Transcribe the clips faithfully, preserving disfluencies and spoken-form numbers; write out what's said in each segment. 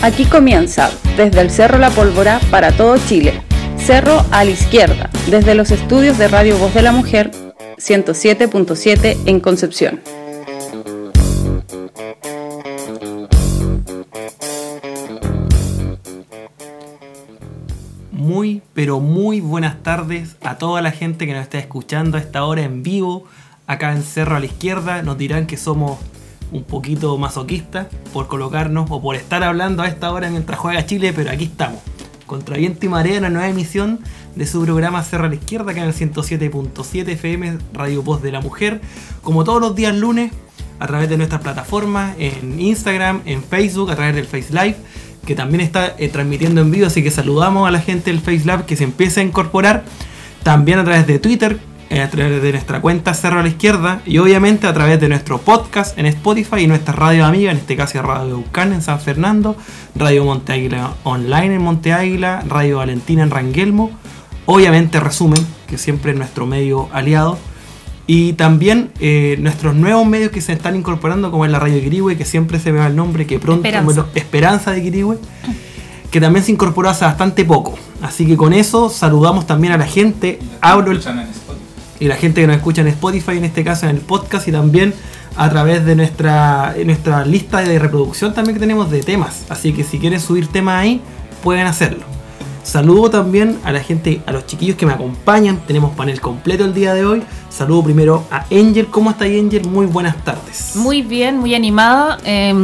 Aquí comienza, desde el Cerro La Pólvora para todo Chile. Cerro a la izquierda, desde los estudios de Radio Voz de la Mujer, ciento siete punto siete en Concepción. Muy, pero muy buenas tardes a toda la gente que nos está escuchando a esta hora en vivo, acá en Cerro a la Izquierda. Nos dirán que somos un poquito masoquistas por colocarnos o por estar hablando a esta hora mientras juega Chile, pero aquí estamos, contra viento y marea, una nueva emisión de su programa Cerro a la Izquierda, acá en el ciento siete punto siete F M, Radio Voz de la Mujer, como todos los días lunes, a través de nuestras plataformas, en Instagram, en Facebook, a través del Face Live, que también está eh, transmitiendo en vivo, así que saludamos a la gente del Face Live que se empieza a incorporar, también a través de Twitter, eh, a través de nuestra cuenta Cerro a la Izquierda, y obviamente a través de nuestro podcast en Spotify y nuestra radio amiga, en este caso Radio Eucán en San Fernando, Radio Monte Águila Online en Monte Águila, Radio Valentina en Rangelmo, obviamente Resumen, que siempre es nuestro medio aliado, y también eh, nuestros nuevos medios que se están incorporando, como es la Radio Quirihue, que siempre se me va el nombre, que pronto Esperanza, bueno, Esperanza de Quirihue, que también se incorporó hace bastante poco. Así que con eso saludamos también a la gente, abro el, y la gente que nos escucha en Spotify, en este caso en el podcast, y también a través de nuestra, nuestra lista de reproducción también que tenemos de temas. Así que si quieren subir temas ahí, pueden hacerlo. Saludo también a la gente, a los chiquillos que me acompañan. Tenemos panel completo el día de hoy. Saludo primero a Angel. ¿Cómo está Angel? Muy buenas tardes. Muy bien, muy animada. Eh,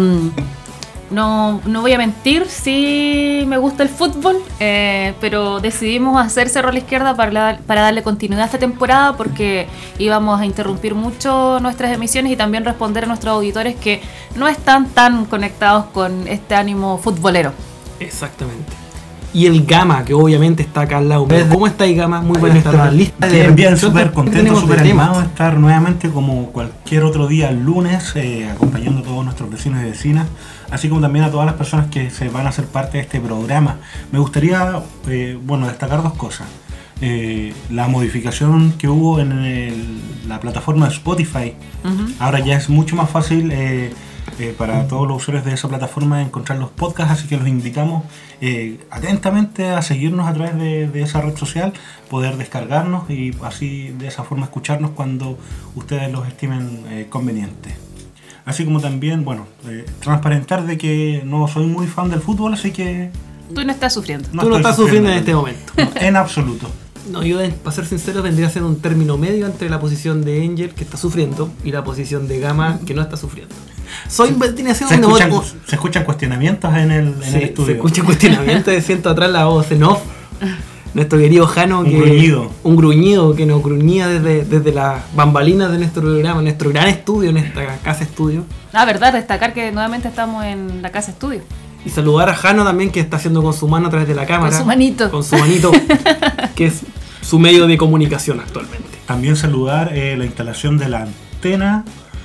no, no voy a mentir, sí me gusta el fútbol, eh, pero decidimos hacer Cerro a la Izquierda para, para darle continuidad a esta temporada, porque íbamos a interrumpir mucho nuestras emisiones y también responder a nuestros auditores que no están tan conectados con este ánimo futbolero. Exactamente. Y el Gama, que obviamente está acá al lado. ¿Cómo estáis, Gama? Muy buenas tardes. Lista de bien, bien, súper contento, súper animado de estar nuevamente como cualquier otro día el lunes, eh, acompañando a todos nuestros vecinos y vecinas, así como también a todas las personas que se van a hacer parte de este programa. Me gustaría, eh, bueno, destacar dos cosas. Eh, la modificación que hubo en el, la plataforma de Spotify. Uh-huh. Ahora ya es mucho más fácil eh, Eh, para todos los usuarios de esa plataforma encontrar los podcasts, así que los invitamos eh, atentamente a seguirnos a través de, de esa red social, poder descargarnos y así de esa forma escucharnos cuando ustedes los estimen eh, conveniente. Así como también, bueno, eh, transparentar de que no soy muy fan del fútbol, así que... Tú no estás sufriendo. No Tú no estás sufriendo, sufriendo en este momento. No, en absoluto. No, yo, para ser sincero, vendría a ser un término medio entre la posición de Angel, que está sufriendo, y la posición de Gama, que no está sufriendo. Soy se, se, escuchan, voz, se escuchan cuestionamientos en el, en sí, el estudio. Se escuchan cuestionamientos, de siento atrás la voz en off. Nuestro querido Jano, un que, gruñido. Un gruñido que nos gruñía desde, desde las bambalinas de nuestro programa, nuestro gran estudio, nuestra casa estudio. Ah, verdad, destacar que nuevamente estamos en la casa estudio. Y saludar a Jano también, que está haciendo con su mano a través de la cámara. Con su manito. Con su manito, que es su medio de comunicación actualmente. También saludar eh, la instalación de la antena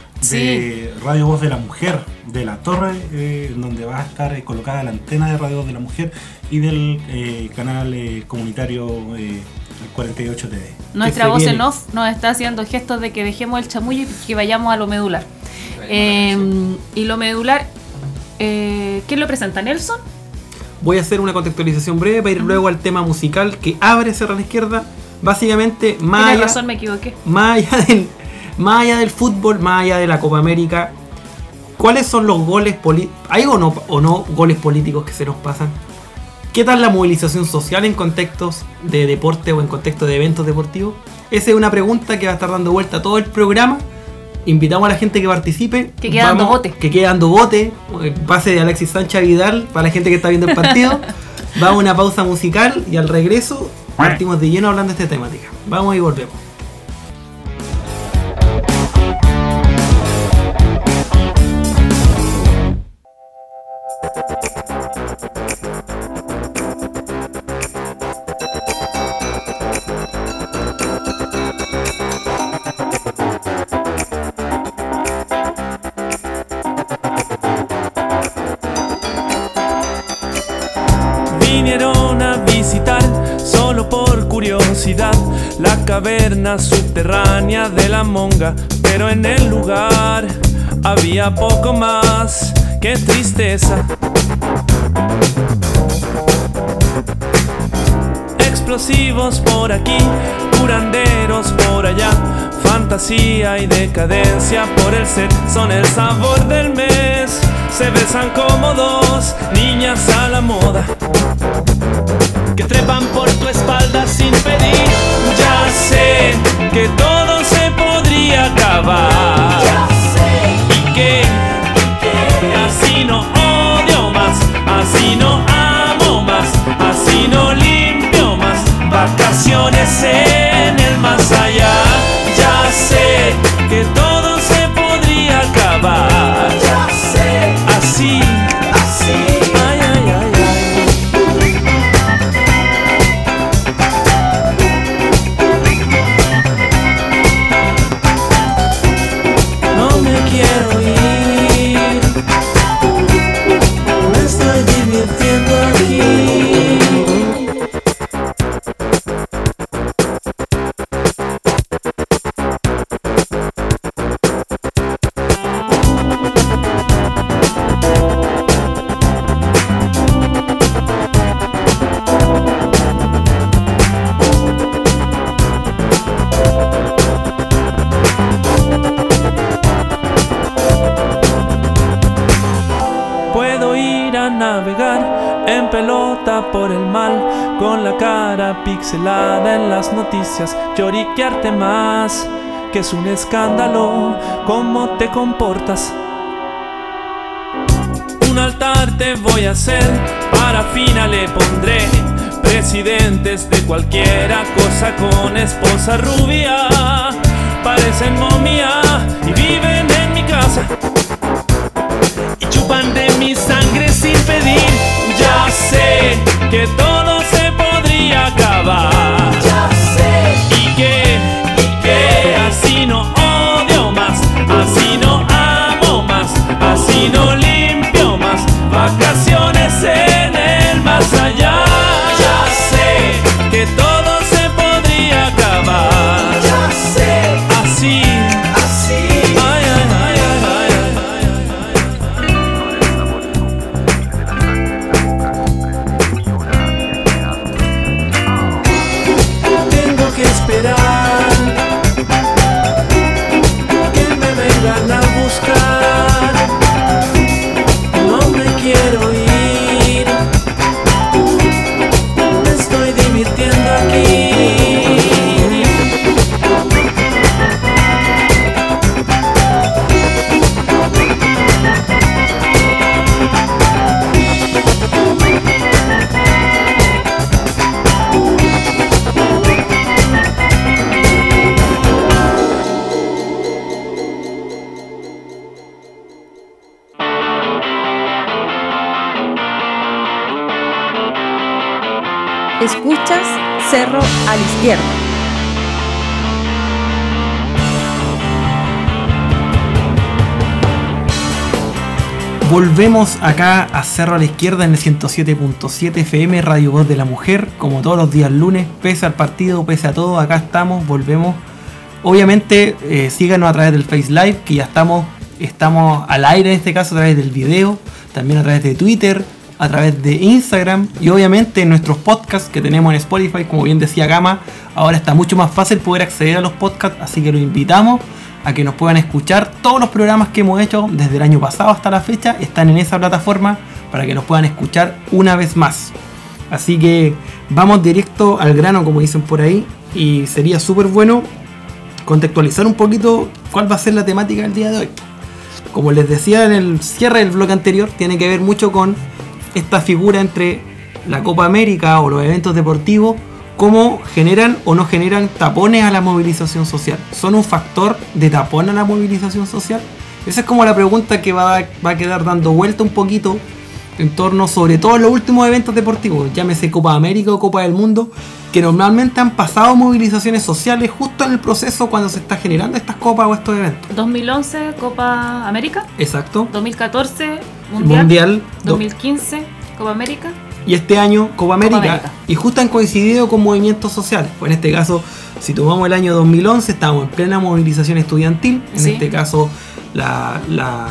de sí. Radio Voz de la Mujer, de la torre, eh, donde va a estar eh, colocada la antena de Radio Voz de la Mujer y del eh, canal eh, comunitario eh, cuarenta y ocho T V. Nuestra voz viene en off nos está haciendo gestos de que dejemos el chamullo y que vayamos a lo medular. Eh, y lo medular, eh, ¿quién lo presenta? ¿Nelson? Voy a hacer una contextualización breve para ir uh-huh. luego al tema musical que abre Cerro a la Izquierda. Básicamente, más Tienes allá, razón, me equivoqué. Más allá del... Más allá del fútbol, más allá de la Copa América, ¿cuáles son los goles políticos? ¿Hay o no, o no goles políticos que se nos pasan? ¿Qué tal la movilización social en contextos de deporte o en contextos de eventos deportivos? Esa es una pregunta que va a estar dando vuelta a todo el programa. Invitamos a la gente que participe. Que quede dando bote. Que quede dando bote. Pase de Alexis Sánchez a Vidal para la gente que está viendo el partido. Vamos a una pausa musical y al regreso partimos de lleno hablando de esta temática. Vamos y volvemos. Vinieron a visitar solo por curiosidad la caverna subterránea de la monga, pero en el lugar había poco más que tristeza. Explosivos por aquí, curanderos por allá, fantasía y decadencia por el set son el sabor del mes. Se besan como dos niñas a la moda que trepan por tu espalda sin pedir. Ya sé que todo se podría acabar, ya sé. Y que, y que así no odio más, así no amo más, así no limpio más. Vacaciones en el más allá. Ya sé que todo se podría acabar, ya sé. Así, así. Ay, ay, ay, ay. No me quiero ir, me estoy divirtiendo aquí. En pelota por el mal, con la cara pixelada en las noticias, lloriquearte más, que es un escándalo cómo te comportas. Un altar te voy a hacer, parafina le pondré, presidentes de cualquiera cosa con esposa rubia, parecen momia y viven en mi casa y chupan de mi sangre sin pedir. Ya sé que todo se podría acabar, ya sé. Y que, y que así no odio más, así no amo más, así no limpio más. Vacaciones en el más allá. Ya sé que todo se podría acabar, ya sé. Así, así. Ay, ay, ay, ay, ay, ay, ay. Tengo que esperar que me vengan a buscar. No me quiero ir, me estoy divirtiendo aquí. Escuchas Cerro a la Izquierda. Volvemos acá a Cerro a la Izquierda en el ciento siete punto siete F M, Radio Voz de la Mujer, como todos los días lunes, pese al partido, pese a todo, acá estamos, volvemos. Obviamente eh, síganos a través del Face Live, que ya estamos, estamos al aire en este caso a través del video, también a través de Twitter, a través de Instagram y obviamente en nuestros podcasts que tenemos en Spotify. Como bien decía Gama, ahora está mucho más fácil poder acceder a los podcasts, así que los invitamos a que nos puedan escuchar. Todos los programas que hemos hecho desde el año pasado hasta la fecha están en esa plataforma para que nos puedan escuchar una vez más. Así que vamos directo al grano, como dicen por ahí, y sería súper bueno contextualizar un poquito cuál va a ser la temática del día de hoy. Como les decía en el cierre del bloque anterior, tiene que ver mucho con esta figura entre la Copa América o los eventos deportivos, cómo generan o no generan tapones a la movilización social. ¿Son un factor de tapón a la movilización social? Esa es como la pregunta que va a, va a quedar dando vuelta un poquito en torno, sobre todo en los últimos eventos deportivos, llámese Copa América o Copa del Mundo, que normalmente han pasado movilizaciones sociales justo en el proceso cuando se está generando estas copas o estos eventos. dos mil once Copa América. Exacto. dos mil catorce Mundial. Mundial. dos mil quince Copa América. Y este año Copa América, Copa América. Y justo han coincidido con movimientos sociales. Pues en este caso, si tomamos el año dos mil once, estábamos en plena movilización estudiantil. En Sí. este caso, la, la,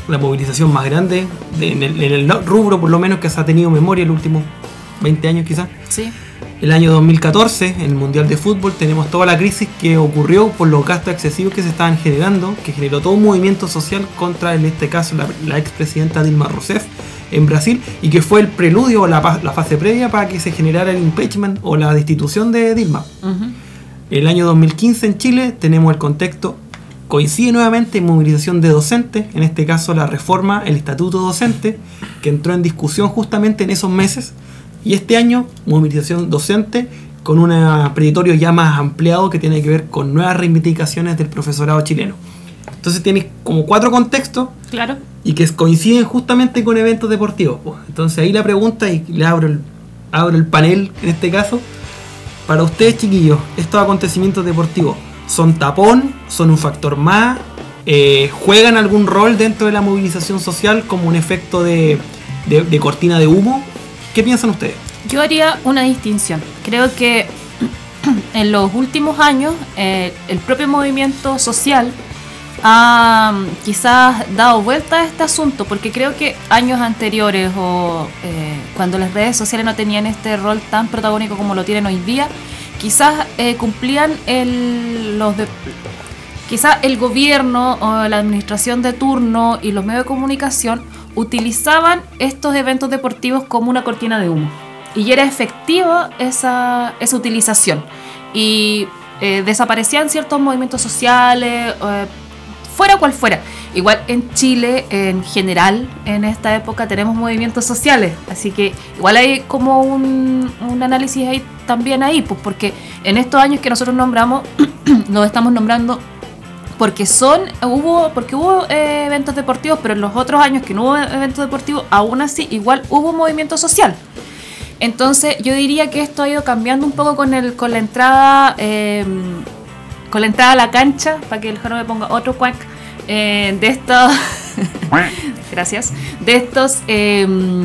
la movilización más grande de, en, el, en el rubro, por lo menos, que se ha tenido memoria en los últimos veinte años quizás. Sí. El año dos mil catorce, en el Mundial de Fútbol, tenemos toda la crisis que ocurrió por los gastos excesivos que se estaban generando, que generó todo un movimiento social contra, en este caso, la, la expresidenta Dilma Rousseff en Brasil, y que fue el preludio o la, la fase previa para que se generara el impeachment o la destitución de Dilma. Uh-huh. El año dos mil quince en Chile tenemos el contexto, coincide nuevamente en movilización de docentes, en este caso la reforma, el estatuto docente, que entró en discusión justamente en esos meses. Y este año, movilización docente con un preditorio ya más ampliado que tiene que ver con nuevas reivindicaciones del profesorado chileno. Entonces tienes como cuatro contextos, claro, y que coinciden justamente con eventos deportivos. Entonces ahí la pregunta, y le abro el, abro el panel en este caso, para ustedes, chiquillos, estos acontecimientos deportivos, ¿son tapón? ¿Son un factor más? Eh, ¿Juegan algún rol dentro de la movilización social como un efecto de, de, de cortina de humo? ¿Qué piensan ustedes? Yo haría una distinción. Creo que en los últimos años eh, el propio movimiento social ha quizás dado vuelta a este asunto, porque creo que años anteriores o eh, cuando las redes sociales no tenían este rol tan protagónico como lo tienen hoy día, quizás eh, cumplían el, los de, quizás el gobierno o la administración de turno y los medios de comunicación utilizaban estos eventos deportivos como una cortina de humo, y era efectiva esa, esa utilización, y eh, desaparecían ciertos movimientos sociales, eh, fuera cual fuera. Igual en Chile en general en esta época tenemos movimientos sociales, así que igual hay como un, un análisis ahí también ahí, pues porque en estos años que nosotros nombramos los estamos nombrando porque son hubo porque hubo eh, eventos deportivos, pero en los otros años que no hubo eventos deportivos, aún así igual hubo movimiento social. Entonces yo diría que esto ha ido cambiando un poco con el con la entrada eh, con la entrada a la cancha, para que el Jaro me ponga otro cuac, eh, de estos gracias de estos eh,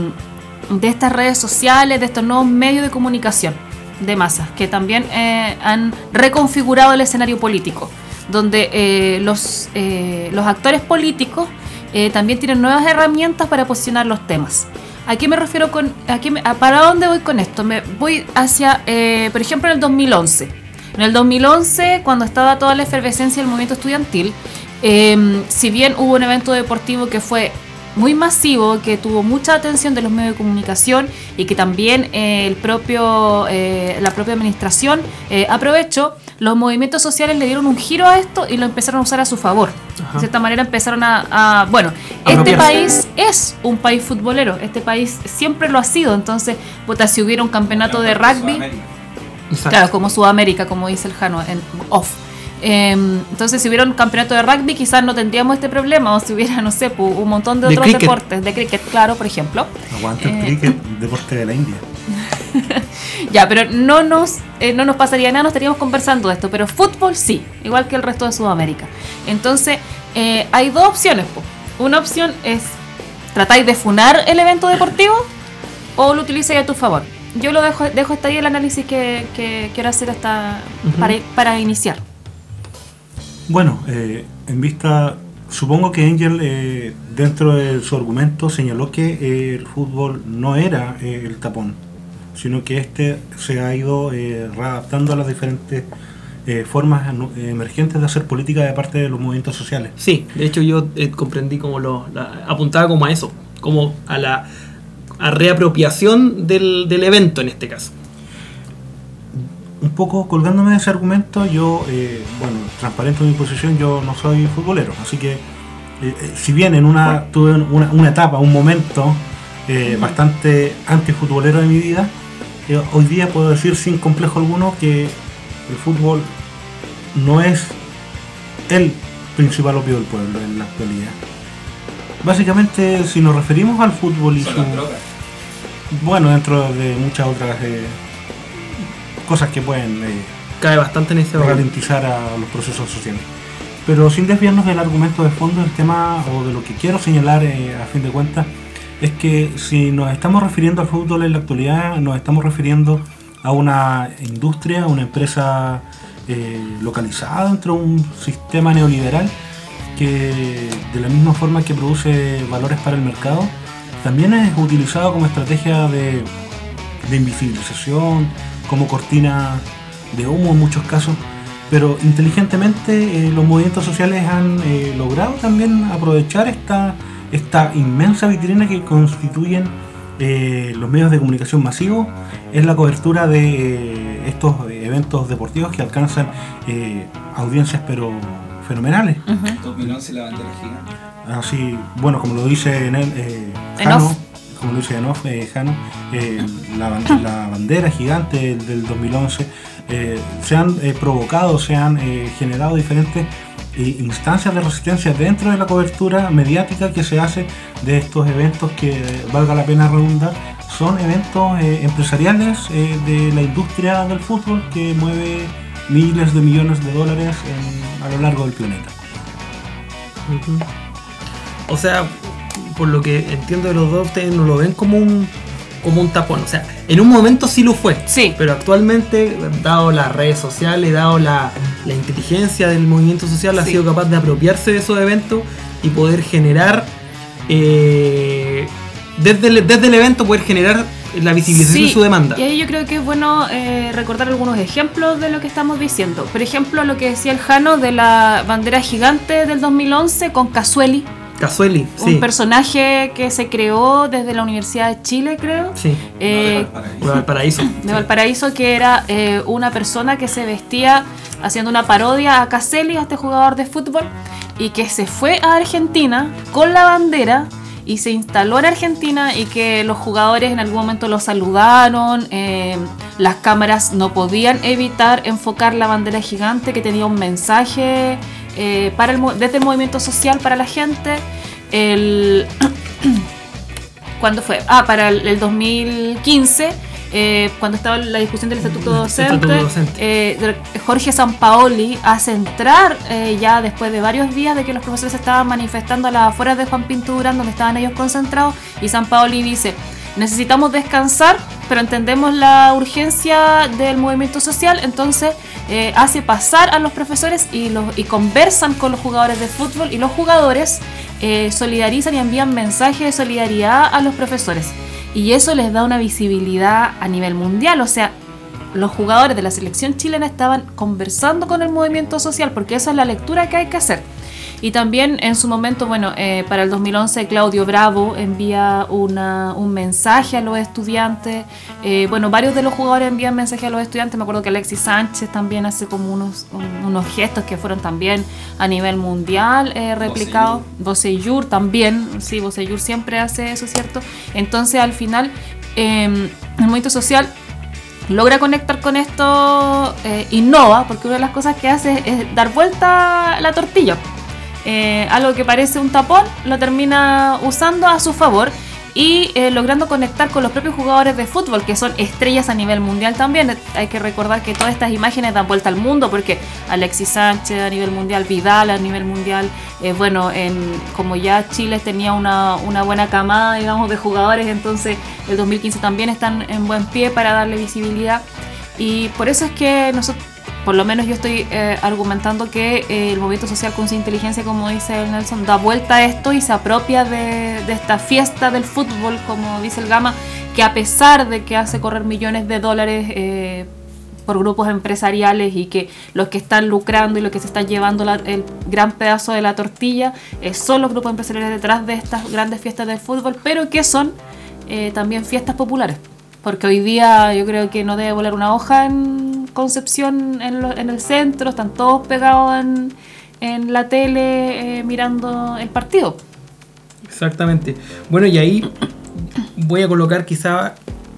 de estas redes sociales, de estos nuevos medios de comunicación de masas que también eh, han reconfigurado el escenario político, donde eh, los, eh, los actores políticos eh, también tienen nuevas herramientas para posicionar los temas. ¿A qué me refiero con, a qué me, a, para dónde voy con esto? Me voy hacia, eh, por ejemplo, en el dos mil once. En el dos mil once, cuando estaba toda la efervescencia del movimiento estudiantil, eh, si bien hubo un evento deportivo que fue muy masivo, que tuvo mucha atención de los medios de comunicación y que también eh, el propio, eh, la propia administración eh, aprovechó, los movimientos sociales le dieron un giro a esto y lo empezaron a usar a su favor. Ajá. De cierta manera empezaron a... a bueno, este país es un país futbolero, este país siempre lo ha sido, entonces, puta, si hubiera un campeonato de rugby... Claro, como Sudamérica, como dice el Jano, en off. Eh, entonces, si hubiera un campeonato de rugby, quizás no tendríamos este problema, o si hubiera, no sé, un montón de, de otros cricket. deportes, de cricket, claro, por ejemplo. Aguanta el eh, cricket, deporte de la India. Ya, pero no nos, eh, no nos pasaría nada, no estaríamos conversando de esto, pero fútbol sí, igual que el resto de Sudamérica. Entonces, eh, hay dos opciones, po. Una opción es, ¿tratáis de funar el evento deportivo o lo utilizáis a tu favor? Yo lo dejo, dejo hasta ahí el análisis que, que quiero hacer hasta uh-huh. para, para iniciar. Bueno, eh, en vista, supongo que Angel eh, dentro de su argumento señaló que eh, el fútbol no era eh, el tapón, sino que este se ha ido eh, readaptando a las diferentes eh, formas eh, emergentes de hacer política de parte de los movimientos sociales. Sí, de hecho yo eh, comprendí como lo la, apuntaba como a eso, como a la a reapropiación del, del evento en este caso. Un poco colgándome de ese argumento, yo, eh, bueno, transparente mi posición, yo no soy futbolero, así que eh, si bien en una tuve una, una etapa, un momento eh, uh-huh. bastante antifutbolero de mi vida, eh, hoy día puedo decir sin complejo alguno que el fútbol no es el principal opio del pueblo en la actualidad. Básicamente, si nos referimos al fútbol y su, bueno, dentro de muchas otras eh, cosas que pueden eh, cae bastante en ese ralentizar a los procesos sociales, pero sin desviarnos del argumento de fondo, el tema o de lo que quiero señalar eh, a fin de cuentas es que si nos estamos refiriendo al fútbol en la actualidad, nos estamos refiriendo a una industria, una empresa eh, localizada dentro de un sistema neoliberal que de la misma forma que produce valores para el mercado, también es utilizado como estrategia de, de invisibilización, como cortina de humo en muchos casos, pero inteligentemente eh, los movimientos sociales han eh, logrado también aprovechar esta, esta inmensa vitrina que constituyen eh, los medios de comunicación masivos en la cobertura de eh, estos eventos deportivos que alcanzan eh, audiencias pero fenomenales. Uh-huh. dos mil once la bandera gigante. Así, bueno, como lo dice en el, eh, Jano, como lo dice Enof, eh, Jano, eh, la, la bandera gigante del, del dos mil once, eh, se han eh, provocado, se han eh, generado diferentes eh, instancias de resistencia dentro de la cobertura mediática que se hace de estos eventos que, valga la pena redundar, son eventos eh, empresariales eh, de la industria del fútbol que mueve miles de millones de dólares en, a lo largo del planeta. Uh-huh. O sea, por lo que entiendo de los dos, ustedes no lo ven como un como un tapón. O sea, en un momento sí lo fue. Sí. Pero actualmente, dado las redes sociales, dado la, la inteligencia del movimiento social, sí, ha sido capaz de apropiarse de esos eventos y poder generar, eh, desde, el, desde el evento, poder generar la visibilización sí, de su demanda. Y ahí yo creo que es bueno eh, recordar algunos ejemplos de lo que estamos diciendo. Por ejemplo, lo que decía el Jano de la bandera gigante del dos mil once con Casueli. Casueli, un sí. personaje que se creó desde la Universidad de Chile, creo. Sí. Eh, de Valparaíso. De Valparaíso, que era eh, una persona que se vestía haciendo una parodia a Caselli, a este jugador de fútbol, y que se fue a Argentina con la bandera y se instaló en Argentina, y que los jugadores en algún momento lo saludaron, eh, las cámaras no podían evitar enfocar la bandera gigante que tenía un mensaje eh, para el, desde el movimiento social para la gente. El ¿Cuándo fue? Ah, para el, el dos mil quince, eh, cuando estaba la discusión del estatuto docente, estatuto docente. Eh, Jorge Sampaoli hace entrar, eh, ya después de varios días de que los profesores estaban manifestando a las afueras de Juan Pinto Durán, donde estaban ellos concentrados, y Sampaoli dice: necesitamos descansar, pero entendemos la urgencia del movimiento social, entonces eh, hace pasar a los profesores y, los, y conversan con los jugadores de fútbol, y los jugadores eh, solidarizan y envían mensajes de solidaridad a los profesores. Y eso les da una visibilidad a nivel mundial. O sea, los jugadores de la selección chilena estaban conversando con el movimiento social, porque esa es la lectura que hay que hacer. Y también en su momento, bueno, eh, para el dos mil once Claudio Bravo envía una, un mensaje a los estudiantes. Eh, bueno, varios de los jugadores envían mensajes a los estudiantes. Me acuerdo que Alexis Sánchez también hace como unos, un, unos gestos que fueron también a nivel mundial eh, replicados. Bocellur también, sí, Bocellur siempre hace eso, ¿cierto? Entonces al final eh, el movimiento social logra conectar con esto, eh, innova, porque una de las cosas que hace es dar vuelta la tortilla. Eh, algo que parece un tapón lo termina usando a su favor y eh, logrando conectar con los propios jugadores de fútbol, que son estrellas a nivel mundial también. Hay que recordar que todas estas imágenes dan vuelta al mundo, porque Alexis Sánchez a nivel mundial, Vidal a nivel mundial, eh, bueno, en, como ya Chile tenía una, una buena camada, digamos, de jugadores, entonces el dos mil quince también están en buen pie para darle visibilidad, y por eso es que nosotros, por lo menos yo estoy eh, argumentando que eh, el movimiento social con su inteligencia, como dice el Nelson, da vuelta a esto y se apropia de, de esta fiesta del fútbol, como dice el Gama, que a pesar de que hace correr millones de dólares eh, por grupos empresariales, y que los que están lucrando y los que se están llevando la, el gran pedazo de la tortilla eh, son los grupos empresariales detrás de estas grandes fiestas del fútbol, pero que son eh, también fiestas populares. Porque hoy día yo creo que no debe volar una hoja en Concepción, en, lo, en el centro, están todos pegados en, en la tele eh, mirando el partido. Exactamente. Bueno, y ahí voy a colocar quizá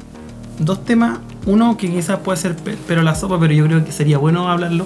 dos temas. Uno que quizás puede ser pero la sopa, pero yo creo que sería bueno hablarlo.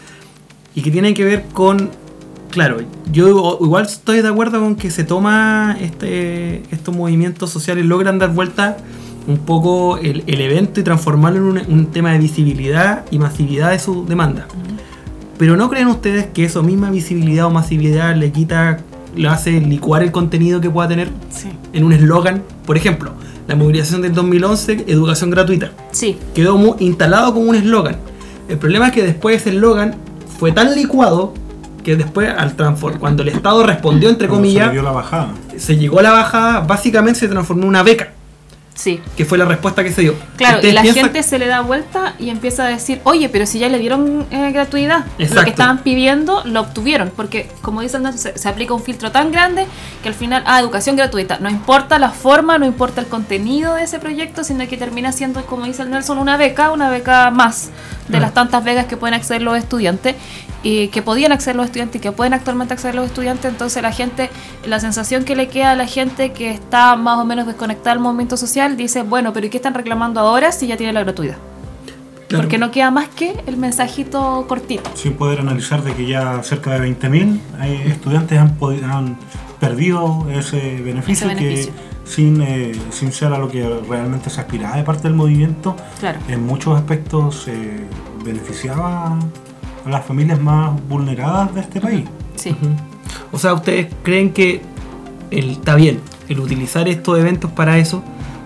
Y que tiene que ver con... Claro, yo igual estoy de acuerdo con que se toma este, estos movimientos sociales, logran dar vuelta un poco el, el evento y transformarlo en un, un tema de visibilidad y masividad de su demanda. Uh-huh. Pero ¿no creen ustedes que eso misma visibilidad o masividad le quita, le hace licuar el contenido que pueda tener sí. en un eslogan? Por ejemplo, la movilización del dos mil once, educación gratuita. Sí. Quedó muy instalado como un eslogan. El problema es que después ese eslogan fue tan licuado que después, al transform, cuando el Estado respondió, entre Cuando comillas, se dio la bajada. se llegó a la bajada, básicamente se transformó en una beca, Sí. que fue la respuesta que se dio. Claro, y ¿Ustedes la piensan- gente se le da vuelta y empieza a decir, oye, pero si ya le dieron eh, gratuidad, Exacto. lo que estaban pidiendo lo obtuvieron, porque como dicen, no, se, se aplica un filtro tan grande que al final, ah, educación gratuita, no importa la forma, no importa el contenido de ese proyecto, sino que termina siendo, como dice el Nelson, una beca, una beca más de Ah. las tantas becas que pueden acceder los estudiantes, y que podían acceder los estudiantes y que pueden actualmente acceder los estudiantes. Entonces la gente, la sensación que le queda a la gente que está más o menos desconectada del movimiento social, dice, bueno, pero ¿y qué están reclamando ahora si ya tiene la gratuidad? Claro. Porque no queda más que el mensajito cortito. Sin poder analizar de que ya cerca de veinte mil estudiantes han, podi- han perdido ese beneficio, Ese beneficio. que sin, eh, sin ser a lo que realmente se aspiraba de parte del movimiento, Claro. en muchos aspectos eh, beneficiaba a las familias más vulneradas de este país. Sí. Ujú. O sea, ¿ustedes creen que el, está bien el utilizar estos eventos para eso,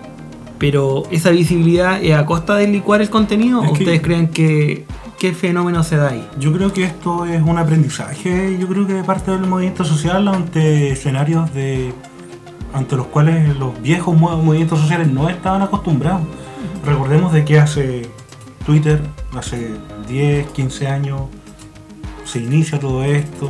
pero esa visibilidad es a costa de licuar el contenido? Es ¿O que- ustedes creen que qué fenómeno se da ahí? Yo creo que esto es un aprendizaje, yo creo que de parte del movimiento social ante escenarios de ante los cuales los viejos mo- movimientos sociales no estaban acostumbrados. Recordemos de que hace Twitter, hace diez, quince años se inicia todo esto,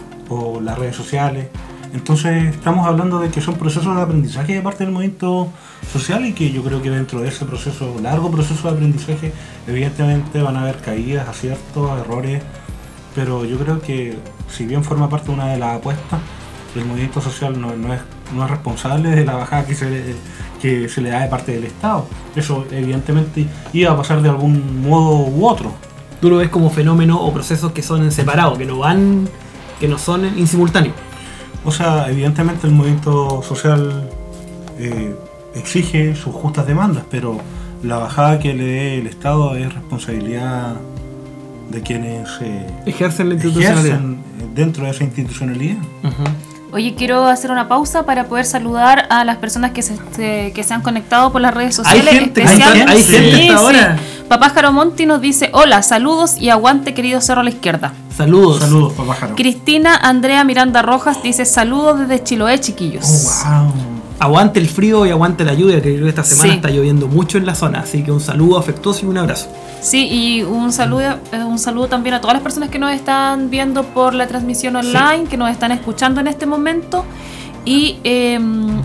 o las redes sociales. Entonces estamos hablando de que son procesos de aprendizaje de parte del movimiento social, y que yo creo que dentro de ese proceso, largo proceso de aprendizaje, evidentemente van a haber caídas, aciertos, errores, pero yo creo que si bien forma parte de una de las apuestas, el movimiento social no, no es, no es responsable de la bajada que se, le, que se le da de parte del Estado. Eso evidentemente iba a pasar de algún modo u otro. ¿Tú lo ves como fenómenos o procesos que son en separado, que no van, que no son en simultáneo? O sea, evidentemente el movimiento social eh, exige sus justas demandas, pero la bajada que le dé el Estado es responsabilidad de quienes eh, Ejercen la institucionalidad. ejercen dentro de esa institucionalidad. Ujú. Oye, quiero hacer una pausa para poder saludar a las personas que se, se- que se han conectado por las redes Hay sociales. gente, especial- hay- hay gente Sí, hasta sí. ahora. Papá Jaromonti nos dice, hola, saludos y aguante querido Cerro a la Izquierda. Saludos. Saludos, papá Jaro. Cristina Andrea Miranda Rojas dice, saludos desde Chiloé, chiquillos. Oh, wow. Aguante el frío y aguante la lluvia, que creo que esta semana Sí. está lloviendo mucho en la zona, así que un saludo afectuoso y un abrazo. Sí, y un saludo, eh, un saludo también a todas las personas que nos están viendo por la transmisión online, que nos están escuchando en este momento. Y eh,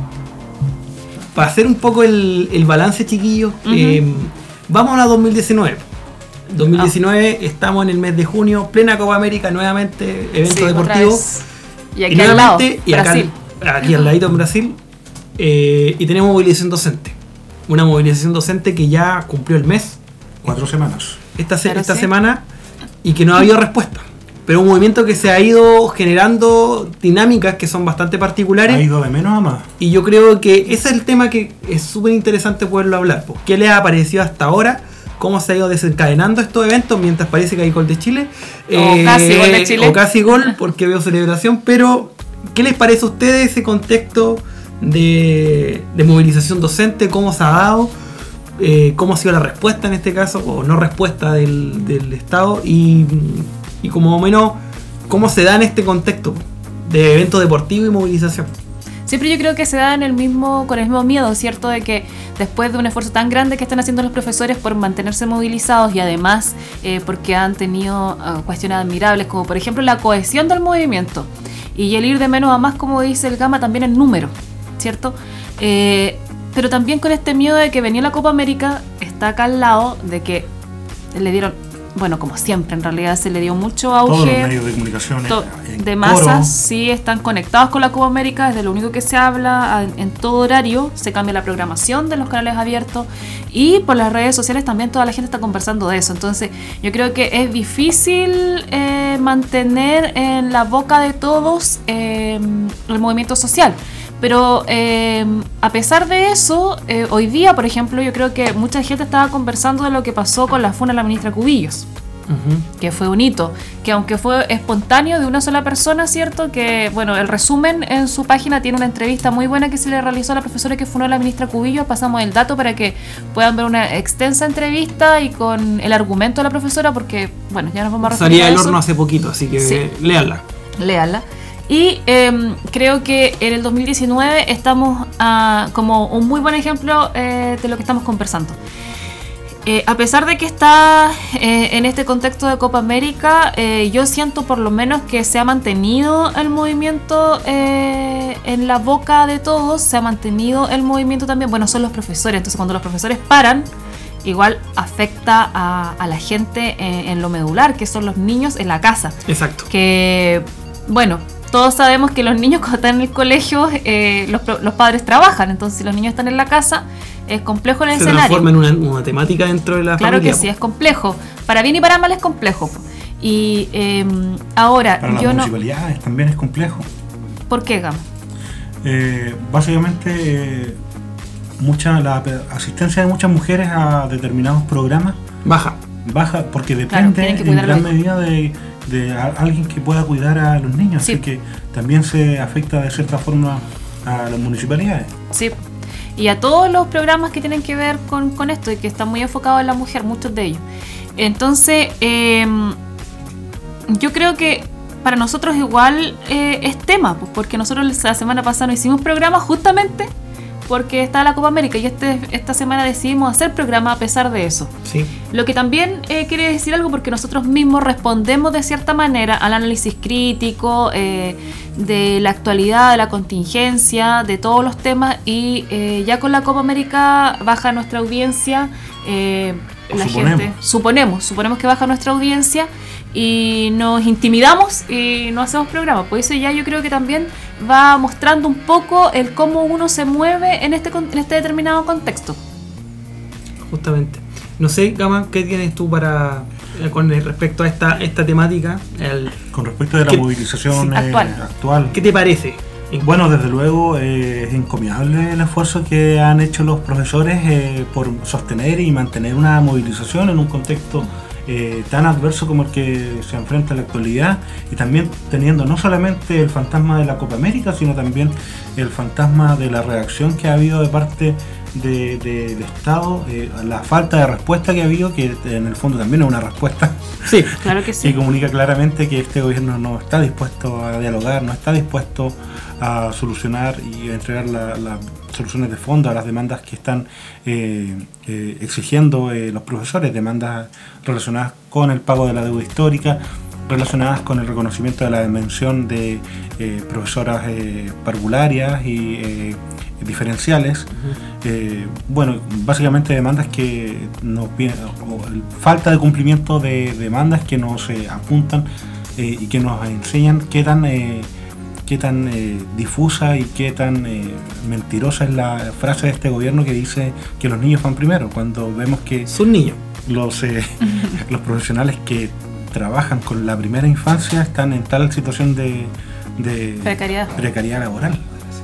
Para hacer un poco el, el balance, chiquillos, Ujú. eh, vamos a dos mil diecinueve. dos mil diecinueve, estamos en el mes de junio, plena Copa América, nuevamente, evento sí, otra deportivo. vez. Y Y aquí al lado, nuevamente, y acá, Brasil. aquí al ladito en Brasil, eh, y tenemos movilización docente. Una movilización docente que ya cumplió el mes, Cuatro semanas. esta, se- Pero esta sí. semana, y que no ha habido respuesta. Pero un movimiento que se ha ido generando dinámicas que son bastante particulares. Ha ido de menos a más. Y yo creo que ese es el tema que es súper interesante poderlo hablar. Pues, ¿qué les ha parecido hasta ahora? ¿Cómo se ha ido desencadenando estos eventos mientras parece que hay gol de Chile? O casi gol de Chile. O casi gol, porque veo celebración. Pero, ¿qué les parece a ustedes ese contexto de, de movilización docente? ¿Cómo se ha dado? Eh, ¿Cómo ha sido la respuesta en este caso? O no respuesta del, del Estado. Y, y como o menos, ¿cómo se da en este contexto de evento deportivo y movilización? Siempre yo creo que se da en el mismo, con el mismo miedo, ¿cierto? De que después de un esfuerzo tan grande que están haciendo los profesores por mantenerse movilizados y además eh, porque han tenido uh, cuestiones admirables, como por ejemplo la cohesión del movimiento y el ir de menos a más, como dice el Gama, también en número, ¿cierto? Eh, pero también con este miedo de que venía la Copa América, está acá al lado, de que le dieron, bueno, como siempre, en realidad se le dio mucho auge. Todos los medios de comunicación To- en de coro. masas sí están conectados con la Copa América, es de lo único que se habla a- en todo horario, se cambia la programación de los canales abiertos y por las redes sociales también toda la gente está conversando de eso. Entonces yo creo que es difícil eh, mantener en la boca de todos eh, el movimiento social. Pero eh, a pesar de eso, eh, hoy día, por ejemplo, yo creo que mucha gente estaba conversando de lo que pasó con la funa de la ministra Cubillos, Ujú. que fue un hito, que aunque fue espontáneo de una sola persona, ¿cierto? Que, bueno, el resumen en su página tiene una entrevista muy buena que se le realizó a la profesora que funó a la ministra Cubillos. Pasamos el dato para que puedan ver una extensa entrevista y con el argumento de la profesora, porque, bueno, ya nos vamos a referir Salía a del eso. horno hace poquito, así que Sí. léanla. léala. Y eh, creo que en el dos mil diecinueve estamos uh, como un muy buen ejemplo eh, de lo que estamos conversando. Eh, a pesar de que está eh, en este contexto de Copa América, eh, yo siento por lo menos que se ha mantenido el movimiento eh, en la boca de todos, se ha mantenido el movimiento también, bueno, son los profesores, entonces cuando los profesores paran, igual afecta a, a la gente en, en lo medular, que son los niños en la casa. Exacto. Que, bueno, todos sabemos que los niños cuando están en el colegio, eh, los, los padres trabajan, entonces si los niños están en la casa, es complejo en el Se escenario. transforma en una, una temática dentro de la claro familia. Claro que sí, es complejo. Para bien y para mal es complejo. Y eh, ahora, para yo las no... municipalidades también es complejo. ¿Por qué, Gama? Eh, básicamente, eh, mucha, la asistencia de muchas mujeres a determinados programas baja. Baja porque Claro, depende tienen que en cuidar a gran los medida de, de a- alguien que pueda cuidar a los niños. Sí. Así que también se afecta de cierta forma a las municipalidades. Sí. Y a todos los programas que tienen que ver con, con esto y que están muy enfocados en la mujer, muchos de ellos. Entonces, eh, yo creo que para nosotros igual eh, es tema, pues, porque nosotros la semana pasada no hicimos programa justamente porque está la Copa América y este, esta semana decidimos hacer programa a pesar de eso. Sí. Lo que también eh, quiere decir algo porque nosotros mismos respondemos de cierta manera al análisis crítico eh, de la actualidad, de la contingencia, de todos los temas y eh, ya con la Copa América baja nuestra audiencia, eh, la Suponemos. gente, suponemos, suponemos que baja nuestra audiencia y nos intimidamos y no hacemos programa. Por eso ya yo creo que también va mostrando un poco el cómo uno se mueve en este, con- en este determinado contexto. Justamente. No sé, Gama, ¿qué tienes tú para eh, con respecto a esta, esta temática? El, Con respecto de la ¿Qué- movilización sí, eh, actual. actual. ¿Qué te parece? Bueno, desde luego eh, es encomiable el esfuerzo que han hecho los profesores eh, por sostener y mantener una movilización en un contexto eh, tan adverso como el que se enfrenta en la actualidad, y también teniendo no solamente el fantasma de la Copa América, sino también el fantasma de la reacción que ha habido de parte de, de- de Estado, eh, la falta de respuesta que ha habido, que en el fondo también es una respuesta Sí. Claro que que sí. comunica claramente que este gobierno no está dispuesto a dialogar, no está dispuesto a solucionar y a entregar las la soluciones de fondo a las demandas que están eh, eh, exigiendo eh, los profesores, demandas relacionadas con el pago de la deuda histórica, relacionadas con el reconocimiento de la dimensión de eh, profesoras eh, parvularias y eh, diferenciales. Eh, bueno, básicamente demandas que nos vienen, o el- falta de cumplimiento de demandas que nos eh, apuntan eh, y que nos enseñan qué tan eh, qué tan eh, difusa y qué tan eh, mentirosa es la frase de este gobierno que dice que los niños van primero, cuando vemos que Son niños. los eh, los profesionales que trabajan con la primera infancia están en tal situación de, de Precariedad. precariedad laboral.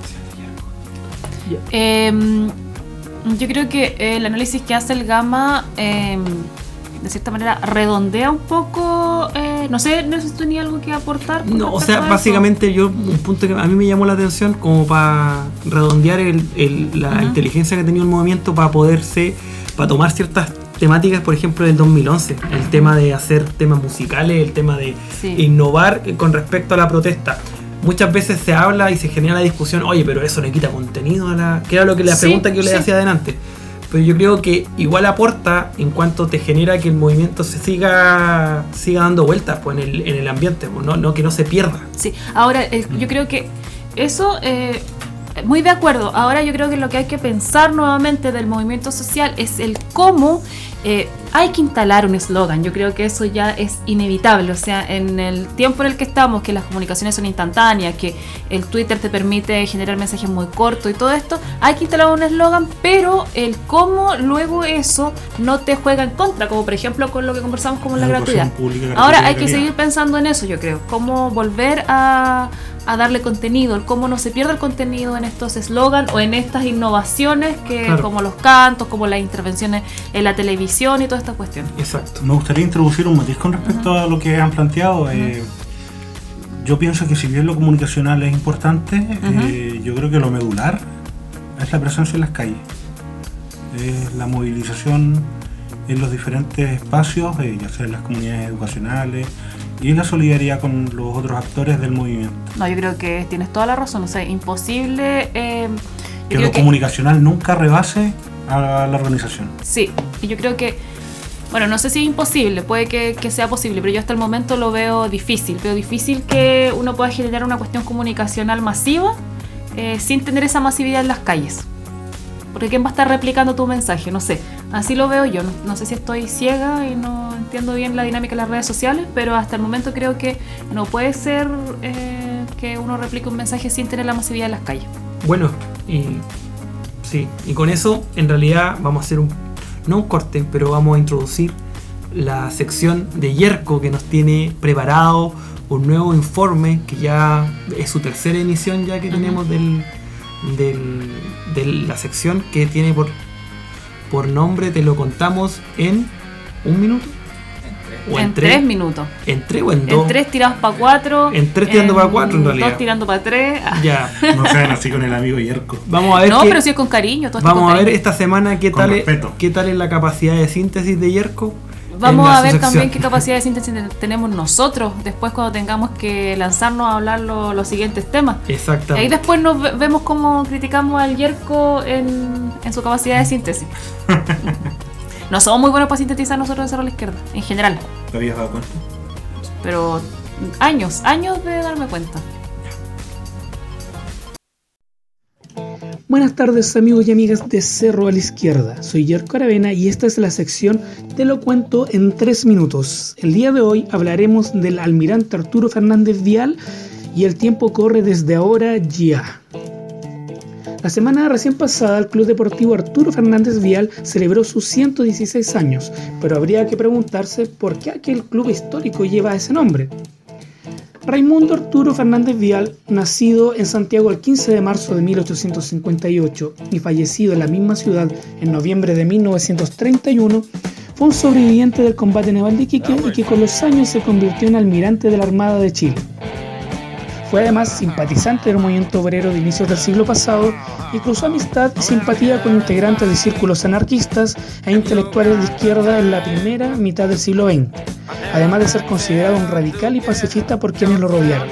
Eh, yo creo que eh, el análisis que hace el Gama, eh, de cierta manera, redondea un poco. Eh, no sé, no sé si tenía algo que aportar. con No, o respecto sea, a eso. básicamente yo, un punto que a mí me llamó la atención como para redondear el, el- la Ujú. inteligencia que ha tenido el movimiento para poderse, para tomar ciertas temáticas, por ejemplo, del dos mil once, el tema de hacer temas musicales, el tema de Sí. innovar eh, con respecto a la protesta. Muchas veces se habla y se genera la discusión, oye, pero eso le quita contenido a la... que era lo que la Sí, pregunta que yo le sí. hacía adelante. Pero yo creo que igual aporta en cuanto te genera que el movimiento se siga siga dando vueltas pues, en, el, en el ambiente, pues, no, no que no se pierda. Sí, ahora eh, yo creo que eso, eh, muy de acuerdo. Ahora yo creo que lo que hay que pensar nuevamente del movimiento social es el cómo eh, hay que instalar un eslogan. Yo creo que eso ya es inevitable. O sea, en el tiempo en el que estamos, que las comunicaciones son instantáneas, que el Twitter te permite generar mensajes muy cortos y todo esto, hay que instalar un eslogan, pero el cómo luego eso no te juega en contra, como por ejemplo con lo que conversamos como la Educación gratuidad. pública, gratuita Ahora y hay que calidad. seguir pensando en eso, yo creo. Cómo volver a, a darle contenido, el cómo no se pierde el contenido en estos eslogans o en estas innovaciones que Claro. como los cantos, como las intervenciones en la televisión y toda esta cuestión. Exacto. Me gustaría introducir un matiz con respecto a lo que han planteado. Eh, yo pienso que si bien lo comunicacional es importante, eh, yo creo que lo medular es la presencia en las calles. Es la movilización en los diferentes espacios, eh, ya sea en las comunidades educacionales, y la solidaridad con los otros actores del movimiento. No, yo creo que tienes toda la razón, o sea, imposible... Eh, que lo que... comunicacional nunca rebase a la organización. Sí, y yo creo que, bueno, no sé si es imposible, puede que, que sea posible, pero yo hasta el momento lo veo difícil. Veo difícil que uno pueda generar una cuestión comunicacional masiva eh, sin tener esa masividad en las calles. Porque ¿quién va a estar replicando tu mensaje? No sé, así lo veo yo. No, no sé si estoy ciega y no entiendo bien la dinámica de las redes sociales, pero hasta el momento creo que no puede ser eh, que uno replique un mensaje sin tener la masividad en las calles. Bueno, y sí, y con eso en realidad vamos a hacer un, no un corte, pero vamos a introducir la sección de Yerko, que nos tiene preparado un nuevo informe, que ya es su tercera emisión ya que uh-huh. tenemos del, del, de la sección, que tiene por, por nombre, te lo contamos en un minuto. O en, en tres, tres minutos. En tres o en dos. En tres tirados para cuatro. En tres tirando para cuatro en realidad. Dos tirando para tres. Ya. No sean así con el amigo Yerko. Vamos a ver. No, que, pero sí es con cariño. Todo vamos con a cariño. ver esta semana qué con tal, respeto. es, qué tal es la capacidad de síntesis de Yerko. Vamos a ver también qué capacidad de síntesis tenemos nosotros después cuando tengamos que lanzarnos a hablar lo, los siguientes temas. Exactamente. Y ahí después nos ve, vemos cómo criticamos al Yerko en, en su capacidad de síntesis. No somos muy buenos para sintetizar nosotros de Cerro a la Izquierda, en general. ¿Te habías dado cuenta? Pero años, años de darme cuenta. Buenas tardes amigos y amigas de Cerro a la Izquierda, soy Yerko Aravena y esta es la sección Te lo cuento en tres minutos. El día de hoy hablaremos del almirante Arturo Fernández Vial y el tiempo corre desde ahora ya. La semana recién pasada el Club Deportivo Arturo Fernández Vial celebró sus ciento dieciséis años, pero habría que preguntarse por qué aquel club histórico lleva ese nombre. Raimundo Arturo Fernández Vial, nacido en Santiago el quince de marzo de mil ochocientos cincuenta y ocho y fallecido en la misma ciudad en noviembre de mil novecientos treinta y uno, fue un sobreviviente del combate naval de Iquique y que con los años se convirtió en almirante de la Armada de Chile. Fue además simpatizante del movimiento obrero de inicios del siglo pasado y cruzó amistad y simpatía con integrantes de círculos anarquistas e intelectuales de izquierda en la primera mitad del siglo veinte, además de ser considerado un radical y pacifista por quienes lo rodearon.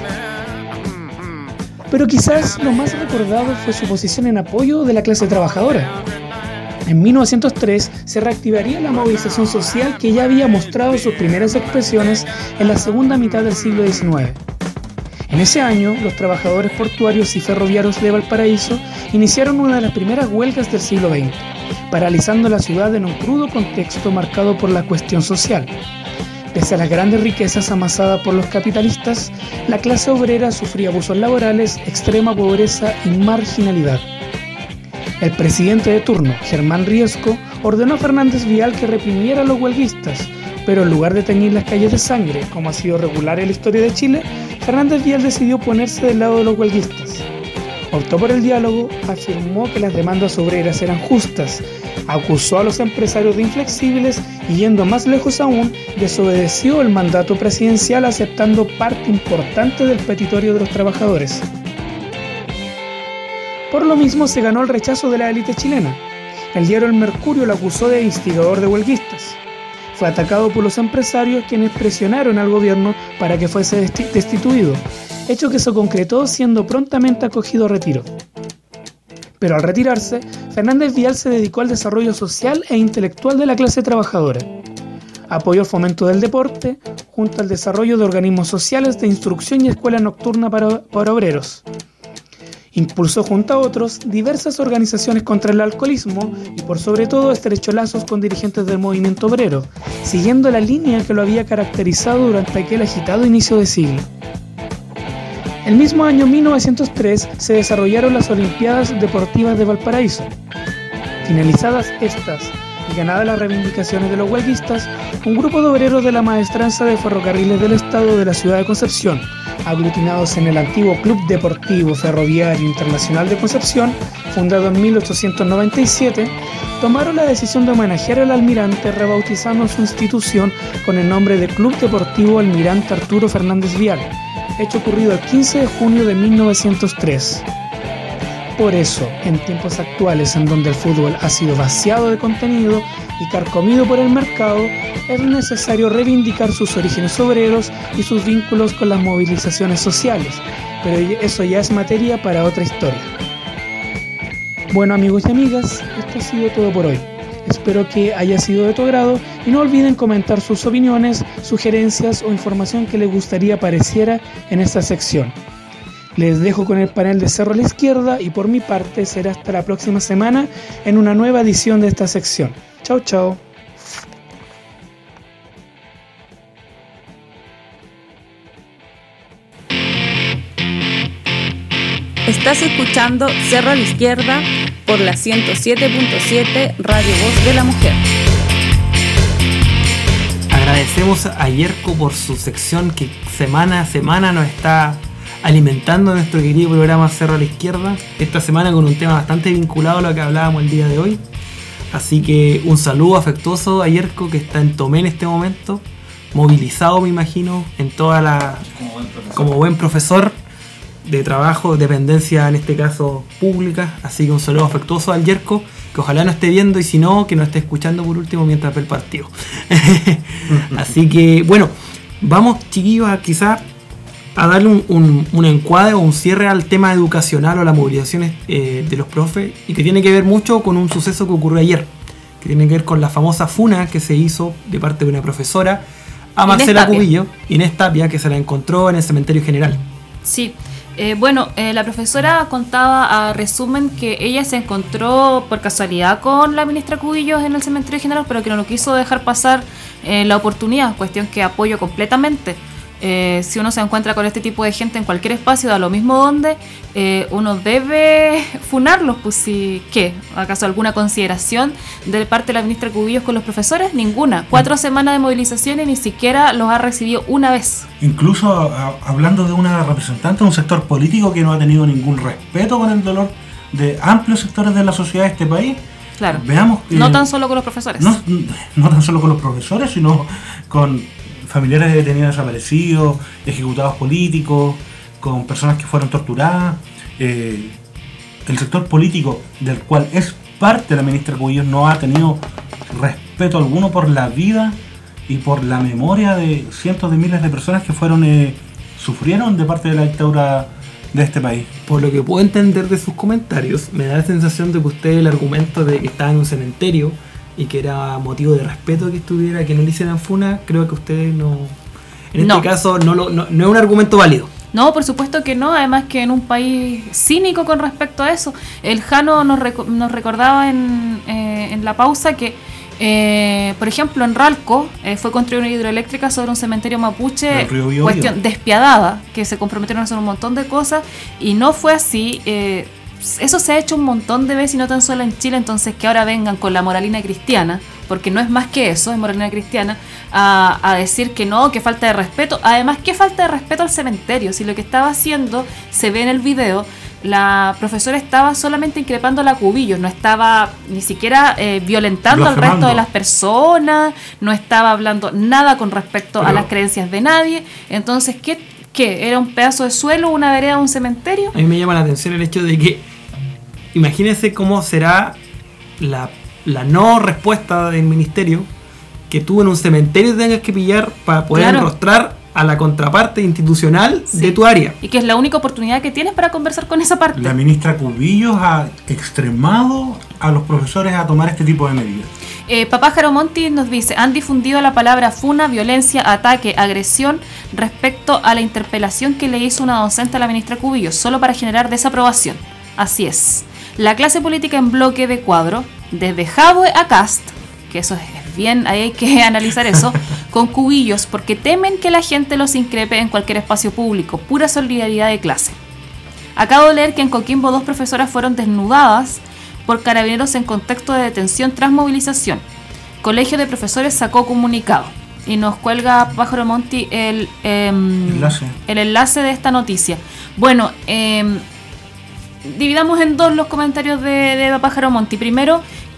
Pero quizás lo más recordado fue su posición en apoyo de la clase trabajadora. En mil novecientos tres se reactivaría la movilización social que ya había mostrado sus primeras expresiones en la segunda mitad del siglo diecinueve. En ese año, los trabajadores portuarios y ferroviarios de Valparaíso iniciaron una de las primeras huelgas del siglo veinte, paralizando la ciudad en un crudo contexto marcado por la cuestión social. Pese a las grandes riquezas amasadas por los capitalistas, la clase obrera sufría abusos laborales, extrema pobreza y marginalidad. El presidente de turno, Germán Riesco, ordenó a Fernández Vial que reprimiera a los huelguistas, pero en lugar de teñir las calles de sangre, como ha sido regular en la historia de Chile, Fernández Vial decidió ponerse del lado de los huelguistas. Optó por el diálogo, afirmó que las demandas obreras eran justas, acusó a los empresarios de inflexibles y, yendo más lejos aún, desobedeció el mandato presidencial aceptando parte importante del petitorio de los trabajadores. Por lo mismo se ganó el rechazo de la élite chilena. El diario El Mercurio lo acusó de instigador de huelguistas. Fue atacado por los empresarios quienes presionaron al gobierno para que fuese destituido, hecho que se concretó siendo prontamente acogido a retiro. Pero al retirarse, Fernández Vial se dedicó al desarrollo social e intelectual de la clase trabajadora. Apoyó el fomento del deporte, junto al desarrollo de organismos sociales de instrucción y escuela nocturna para, para obreros. Impulsó junto a otros diversas organizaciones contra el alcoholismo y por sobre todo estrechó lazos con dirigentes del movimiento obrero, siguiendo la línea que lo había caracterizado durante aquel agitado inicio de siglo. El mismo año mil novecientos tres se desarrollaron las Olimpiadas Deportivas de Valparaíso. Finalizadas estas y ganadas las reivindicaciones de los huelguistas, un grupo de obreros de la Maestranza de Ferrocarriles del Estado de la ciudad de Concepción, aglutinados en el antiguo Club Deportivo Ferroviario Internacional de Concepción, fundado en mil ochocientos noventa y siete, tomaron la decisión de homenajear al almirante rebautizando su institución con el nombre de Club Deportivo Almirante Arturo Fernández Vial, hecho ocurrido el quince de junio de mil novecientos tres. por eso, en tiempos actuales en donde el fútbol ha sido vaciado de contenido y carcomido por el mercado, es necesario reivindicar sus orígenes obreros y sus vínculos con las movilizaciones sociales, pero eso ya es materia para otra historia. Bueno, amigos y amigas, esto ha sido todo por hoy. Espero que haya sido de tu agrado y no olviden comentar sus opiniones, sugerencias o información que les gustaría apareciera en esta sección. Les dejo con el panel de Cerro a la Izquierda y por mi parte será hasta la próxima semana en una nueva edición de esta sección. Chao, chao. Estás escuchando Cerro a la Izquierda por la ciento siete punto siete Radio Voz de la Mujer. Agradecemos a Yerko por su sección que semana a semana nos está alimentando nuestro querido programa Cerro a la Izquierda. Esta semana con un tema bastante vinculado a lo que hablábamos el día de hoy. Así que un saludo afectuoso a Yerko, que está en Tomé en este momento, movilizado me imagino, en toda la Como buen profesor. como buen profesor de trabajo, dependencia en este caso pública. Así que un saludo afectuoso al Yerko, que ojalá no esté viendo y si no, que nos esté escuchando por último mientras ve el partido. Así que bueno, vamos chiquillos a quizás a darle un, un, un encuadre o un cierre al tema educacional o las movilizaciones eh, de los profes, y que tiene que ver mucho con un suceso que ocurrió ayer, que tiene que ver con la famosa funa que se hizo de parte de una profesora a Marcela Cubillos, Inés Tapia, que se la encontró en el cementerio general. Sí, eh, bueno, eh, la profesora contaba a resumen que ella se encontró por casualidad con la ministra Cubillos en el cementerio general, pero que no lo quiso dejar pasar eh, la oportunidad, cuestión que apoyo completamente. Eh, si uno se encuentra con este tipo de gente en cualquier espacio, da lo mismo donde, eh, uno debe funarlos, pues si, ¿qué? ¿Acaso alguna consideración de parte de la ministra Cubillos con los profesores? Ninguna. Cuatro semanas de movilización y ni siquiera los ha recibido una vez. Incluso a, hablando de una representante de un sector político que no ha tenido ningún respeto con el dolor de amplios sectores de la sociedad de este país. Claro. Veamos que no tan solo con los profesores. No, no tan solo con los profesores, sino con familiares de detenidos desaparecidos, ejecutados políticos, con personas que fueron torturadas. Eh, el sector político del cual es parte la ministra Cubillos no ha tenido respeto alguno por la vida y por la memoria de cientos de miles de personas que fueron eh, sufrieron de parte de la dictadura de este país. Por lo que puedo entender de sus comentarios, me da la sensación de que usted, el argumento de que estaba en un cementerio y que era motivo de respeto que estuviera, que no le hicieran funa, creo que usted no, en No. este caso no, lo, no, no es un argumento válido. No, por supuesto que no, además que en un país cínico con respecto a eso. El Jano nos, reco- nos recordaba en, eh, en la pausa que, eh, por ejemplo, en Ralco eh, fue construida una hidroeléctrica sobre un cementerio mapuche, Del río Biobío. cuestión despiadada, que se comprometieron a hacer un montón de cosas y no fue así. eh, Eso se ha hecho un montón de veces y no tan solo en Chile, entonces que ahora vengan con la moralina cristiana, porque no es más que eso, es moralina cristiana, a, a decir que no, que falta de respeto. Además, ¿qué falta de respeto al cementerio? Si lo que estaba haciendo, se ve en el video, la profesora estaba solamente increpando a la Cubillos, no estaba ni siquiera eh, violentando al Blasfemando. resto de las personas, no estaba hablando nada con respecto Pero- a las creencias de nadie. Entonces, ¿qué, qué? ¿Era un pedazo de suelo, una vereda, un cementerio? A mí me llama la atención el hecho de que, imagínense cómo será la, la no respuesta del ministerio, que tú en un cementerio tengas que pillar para poder Claro. enrostrar a la contraparte institucional Sí. de tu área. Y que es la única oportunidad que tienes para conversar con esa parte. La ministra Cubillos ha extremado a los profesores a tomar este tipo de medidas. Eh, Papá Jaro Monti nos dice, han difundido la palabra funa, violencia, ataque, agresión respecto a la interpelación que le hizo una docente a la ministra Cubillos, solo para generar desaprobación. Así es. La clase política en bloque de cuadro, desde Jadwe a Cast, que eso es bien, ahí hay que analizar eso, con Cubillos, porque temen que la gente los increpe en cualquier espacio público. Pura solidaridad de clase. Acabo de leer que en Coquimbo dos profesoras fueron desnudadas por carabineros en contexto de detención tras movilización. Colegio de Profesores sacó comunicado. Y nos cuelga Pájaro Monti el, eh, Enlace. el enlace de esta noticia. Bueno, eh, dividamos en dos los comentarios de, de Pájaro Monti. Primero,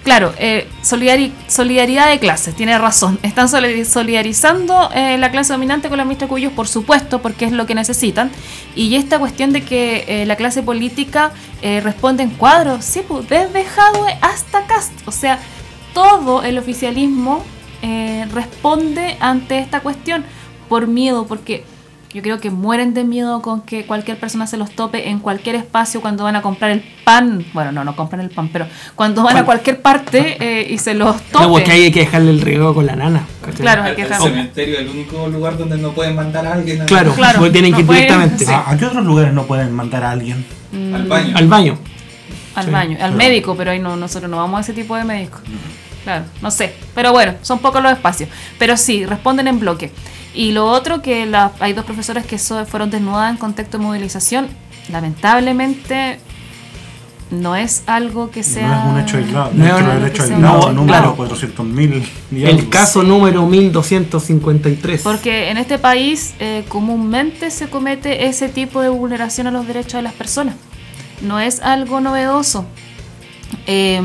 Claro, eh, solidari- solidaridad de clases, tiene razón. Están solidarizando eh, la clase dominante con la ministra Cubillos, por supuesto, porque es lo que necesitan. Y esta cuestión de que eh, la clase política eh, responde en cuadros, sí, pues, desde Jadwe hasta Kast. O sea, todo el oficialismo eh, responde ante esta cuestión por miedo, porque yo creo que mueren de miedo con que cualquier persona se los tope en cualquier espacio cuando van a comprar el pan. Bueno, no, no compran el pan, pero cuando van a cualquier parte eh, y se los topen. No, porque hay que dejarle el riego con la nana. ¿Cachai? Claro, hay que El dejarlo. cementerio es el único lugar donde no pueden mandar a alguien a- Claro, Claro, porque tienen no que ir pueden- directamente sí. ¿A, a qué otros lugares no pueden mandar a alguien? al baño. al baño. Al Sí, baño, al claro. médico, pero ahí no, nosotros no vamos a ese tipo de médicos. Claro, no sé. Pero bueno, son pocos los espacios. Pero sí, responden en bloque. Y lo otro, que la, hay dos profesoras que so, fueron desnudadas en contexto de movilización. Lamentablemente, no es algo que sea... No es un hecho aislado. No es Dentro un del hecho hecho que sea aislado, un- número claro. cuatrocientos mil. El caso número mil doscientos cincuenta y tres. Porque en este país eh, comúnmente se comete ese tipo de vulneración a los derechos de las personas. No es algo novedoso. Eh,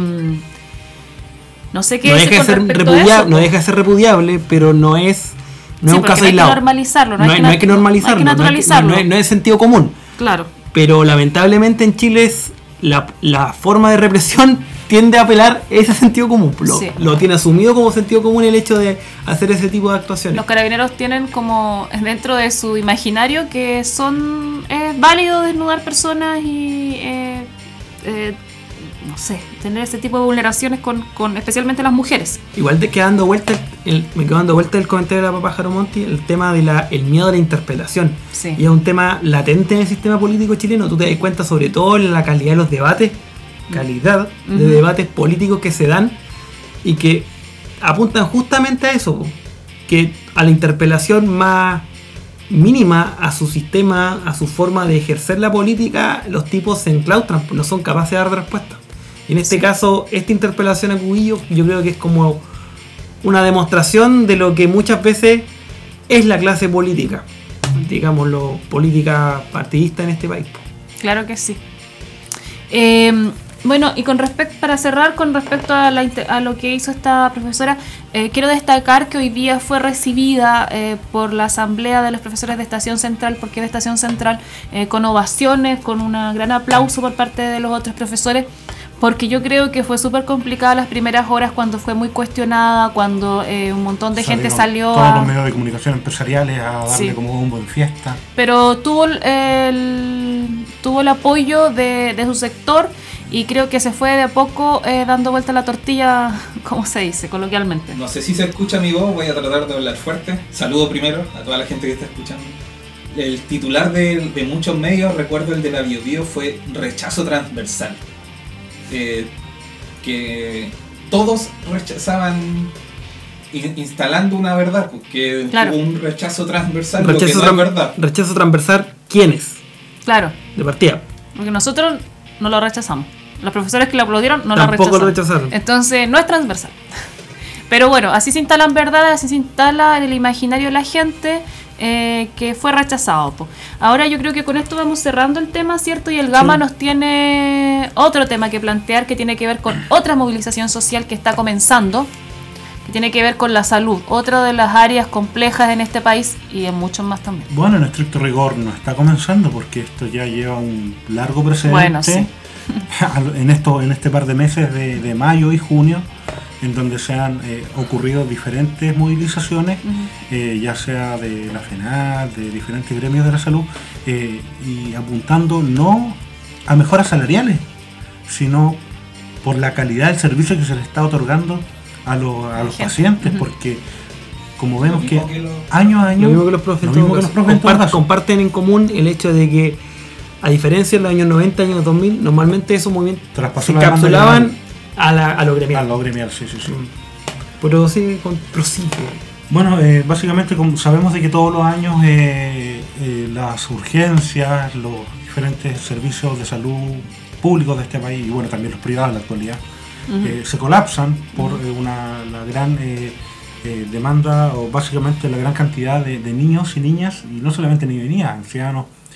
no sé qué no decir deja, de con ser respecto a repudia- eso. no deja de ser repudiable, pero no es, no Sí, es un porque caso no hay que aislado. normalizarlo, no No, hay hay, que no na- hay que no hay que normalizarlo, no hay que- naturalizarlo. no es- no es sentido común. Claro. Pero lamentablemente en Chile es la, la forma de represión tiende a apelar ese sentido común. Lo, Sí. lo tiene asumido como sentido común el hecho de hacer ese tipo de actuaciones. Los carabineros tienen como dentro de su imaginario que son es válido desnudar personas y eh, eh, no sé, tener ese tipo de vulneraciones con, con especialmente las mujeres. Igual te queda dando vuelta el, el- me quedo dando vuelta el comentario de la Papa Jaro Monti, el tema del el miedo a la interpelación. Sí. Y es un tema latente en el sistema político chileno. Tú te das cuenta sobre todo en la calidad de los debates, calidad de Ujú. debates políticos que se dan y que apuntan justamente a eso, po, que a la interpelación más mínima a su sistema, a su forma de ejercer la política, los tipos se enclaustran, no son capaces de dar respuesta. Y en este caso, esta interpelación a Cubillos, yo creo que es como una demostración de lo que muchas veces es la clase política, digámoslo, política partidista en este país. Claro que sí. Eh, bueno, y con respecto, para cerrar con respecto a, la, inte- a lo que hizo esta profesora, eh, quiero destacar que hoy día fue recibida eh, por la Asamblea de los Profesores de Estación Central, porque es de Estación Central, eh, con ovaciones, con un gran aplauso por parte de los otros profesores, porque yo creo que fue súper complicada las primeras horas cuando fue muy cuestionada, cuando eh, un montón de gente salió Todos a... los medios de comunicación empresariales a darle Sí. como bombo en fiesta. Pero tuvo el, el- tuvo el apoyo de, de su sector y creo que se fue de a poco eh, dando vuelta la tortilla, ¿cómo se dice coloquialmente? No sé si se escucha mi voz, voy a tratar de hablar fuerte. Saludo primero a toda la gente que está escuchando. El titular de, de muchos medios, recuerdo el de la Bio Bio, fue rechazo transversal. Eh, que todos rechazaban in- instalando una verdad, porque Claro. hubo un rechazo transversal, lo que Rechazo, no es tran- verdad. rechazo transversal, ¿quiénes? Claro, De partida. porque nosotros no lo rechazamos. Los profesores que lo aplaudieron no lo Tampoco rechazaron. lo rechazaron. Entonces no es transversal. Pero bueno, así se instalan verdades, así se instala en el imaginario de la gente eh, que fue rechazado. Po. Ahora yo creo que con esto vamos cerrando el tema, ¿cierto? Y el Gama Sí. nos tiene otro tema que plantear que tiene que ver con otra movilización social que está comenzando, que tiene que ver con la salud, otra de las áreas complejas en este país y en muchos más también. Bueno, en estricto rigor no está comenzando porque esto ya lleva un largo precedente Bueno, sí. en, esto, en este par de meses de, de mayo y junio, en donde se han eh, ocurrido diferentes movilizaciones, eh, ya sea de la FENAD, de diferentes gremios de la salud, eh, y apuntando no a mejoras salariales, sino por la calidad del servicio que se le está otorgando a, los- a los gente. pacientes, Ujú. porque como vemos Lo que mismo que los- año a año Lo mismo que los profes, lo en mismo todo que los caso. profes en todo Compar- caso. comparten en común el hecho de que, a diferencia de los años noventa, años dos mil, normalmente esos movimientos Traspasó se la demanda encapsulaban gremial. a, la, a lo A gremial. lo gremial, sí, sí, sí. Pero sí, con, prosigue. Bueno, eh, básicamente como sabemos de que todos los años eh, eh, las urgencias, los diferentes servicios de salud públicos de este país y bueno, también los privados en la actualidad, eh, se colapsan por eh, una, la gran eh, eh, demanda o básicamente la gran cantidad de, de niños y niñas, y no solamente niños y niñas, ancianos,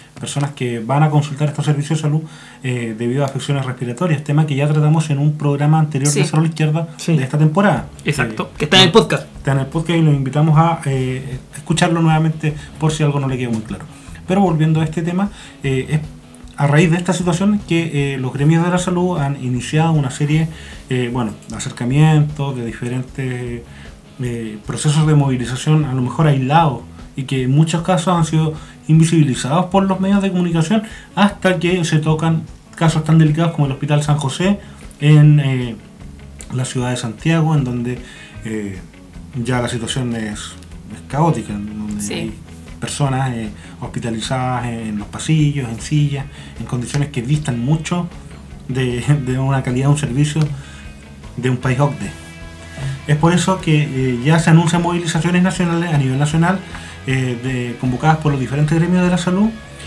personas que van a consultar estos servicios de salud eh, debido a afecciones respiratorias, tema que ya tratamos en un programa anterior Sí. de Cerro a la Izquierda Sí. de esta temporada. Exacto. Eh, Que está en el podcast. Está en el podcast y los invitamos a eh, escucharlo nuevamente por si algo no le quedó muy claro. Pero volviendo a este tema, eh, es a raíz de esta situación que eh, los gremios de la salud han iniciado una serie eh, bueno, de acercamientos, de diferentes eh, procesos de movilización, a lo mejor aislados, y que en muchos casos han sido invisibilizados por los medios de comunicación hasta que se tocan casos tan delicados como el Hospital San José en eh, la ciudad de Santiago, en donde eh, ya la situación es, es caótica, en donde Sí. hay personas eh, hospitalizadas en los pasillos, en sillas, en condiciones que distan mucho de, de una calidad de un servicio de un país O C D E. Es por eso que eh, ya se anuncian movilizaciones nacionales a nivel nacional eh, de, convocadas por los diferentes gremios de la salud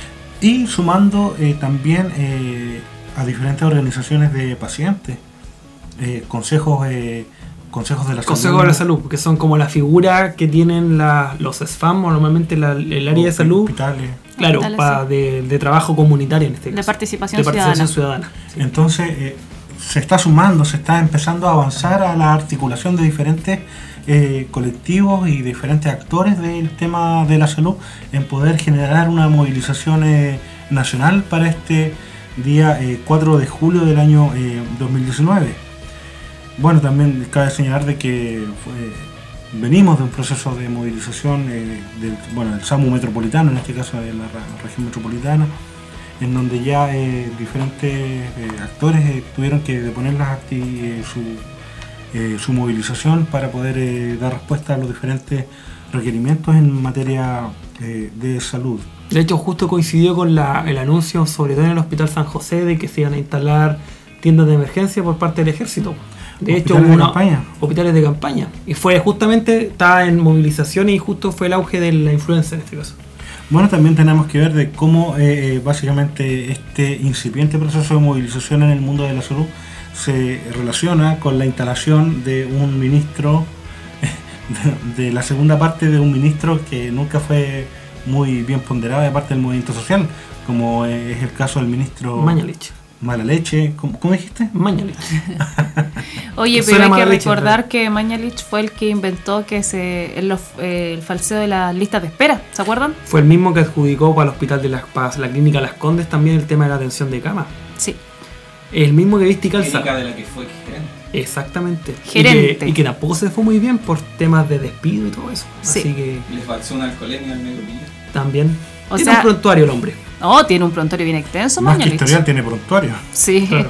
y sumando eh, también eh, a diferentes organizaciones de pacientes, eh, consejos eh, consejos de la Consejo salud. de la Salud, que son como la figura que tienen la, los S F A M o normalmente la- el área de salud, Hospitales. claro, Hospitales, pa- sí. de, de trabajo comunitario en este De caso. participación de participación ciudadana. Sí. Entonces eh, se está sumando, se está empezando a avanzar a la articulación de diferentes eh, colectivos y diferentes actores del tema de la salud en poder generar una movilización eh, nacional para este día eh, cuatro de julio del año eh, dos mil diecinueve. Bueno, también cabe señalar de que fue- venimos de un proceso de movilización eh, del, bueno, del SAMU metropolitano, en este caso de la ra- región metropolitana, en donde ya eh, diferentes eh, actores eh, tuvieron que deponer las acti- eh, su, eh, su movilización para poder eh, dar respuesta a los diferentes requerimientos en materia eh, de salud. De hecho, justo coincidió con la, el anuncio, sobre todo en el Hospital San José, de que se iban a instalar tiendas de emergencia por parte del ejército. De hecho, ¿Hospitales hubo de una- campaña? hospitales de campaña. Y fue justamente, estaba en movilización y justo fue el auge de la influenza en este caso. Bueno, también tenemos que ver de cómo eh, básicamente este incipiente proceso de movilización en el mundo de la salud se relaciona con la instalación de un ministro, de, de la segunda parte de un ministro que nunca fue muy bien ponderado de parte del movimiento social, como eh, es el caso del ministro Mañalich. Mala Leche. ¿Cómo, cómo dijiste? Mañalich. Oye, Suena pero hay que mala leche, recordar que Mañalich fue el que inventó que se el, los- eh, el falseo de las listas de espera, ¿se acuerdan? Fue el mismo que adjudicó para el hospital de las para la clínica Las Condes también el tema de la atención de cama. Sí. El mismo que viste y calza. Clínica de la que fue gerente. Exactamente. Gerente. Y que, y que tampoco se fue muy bien por temas de despido y todo eso. Sí. Así que Les falsó una alcoholemia al negro Milla. también. O Tiene sea- un prontuario el hombre. Oh, tiene un prontuario bien extenso, Más que Mañalich. historial tiene prontuario. Sí. Claro.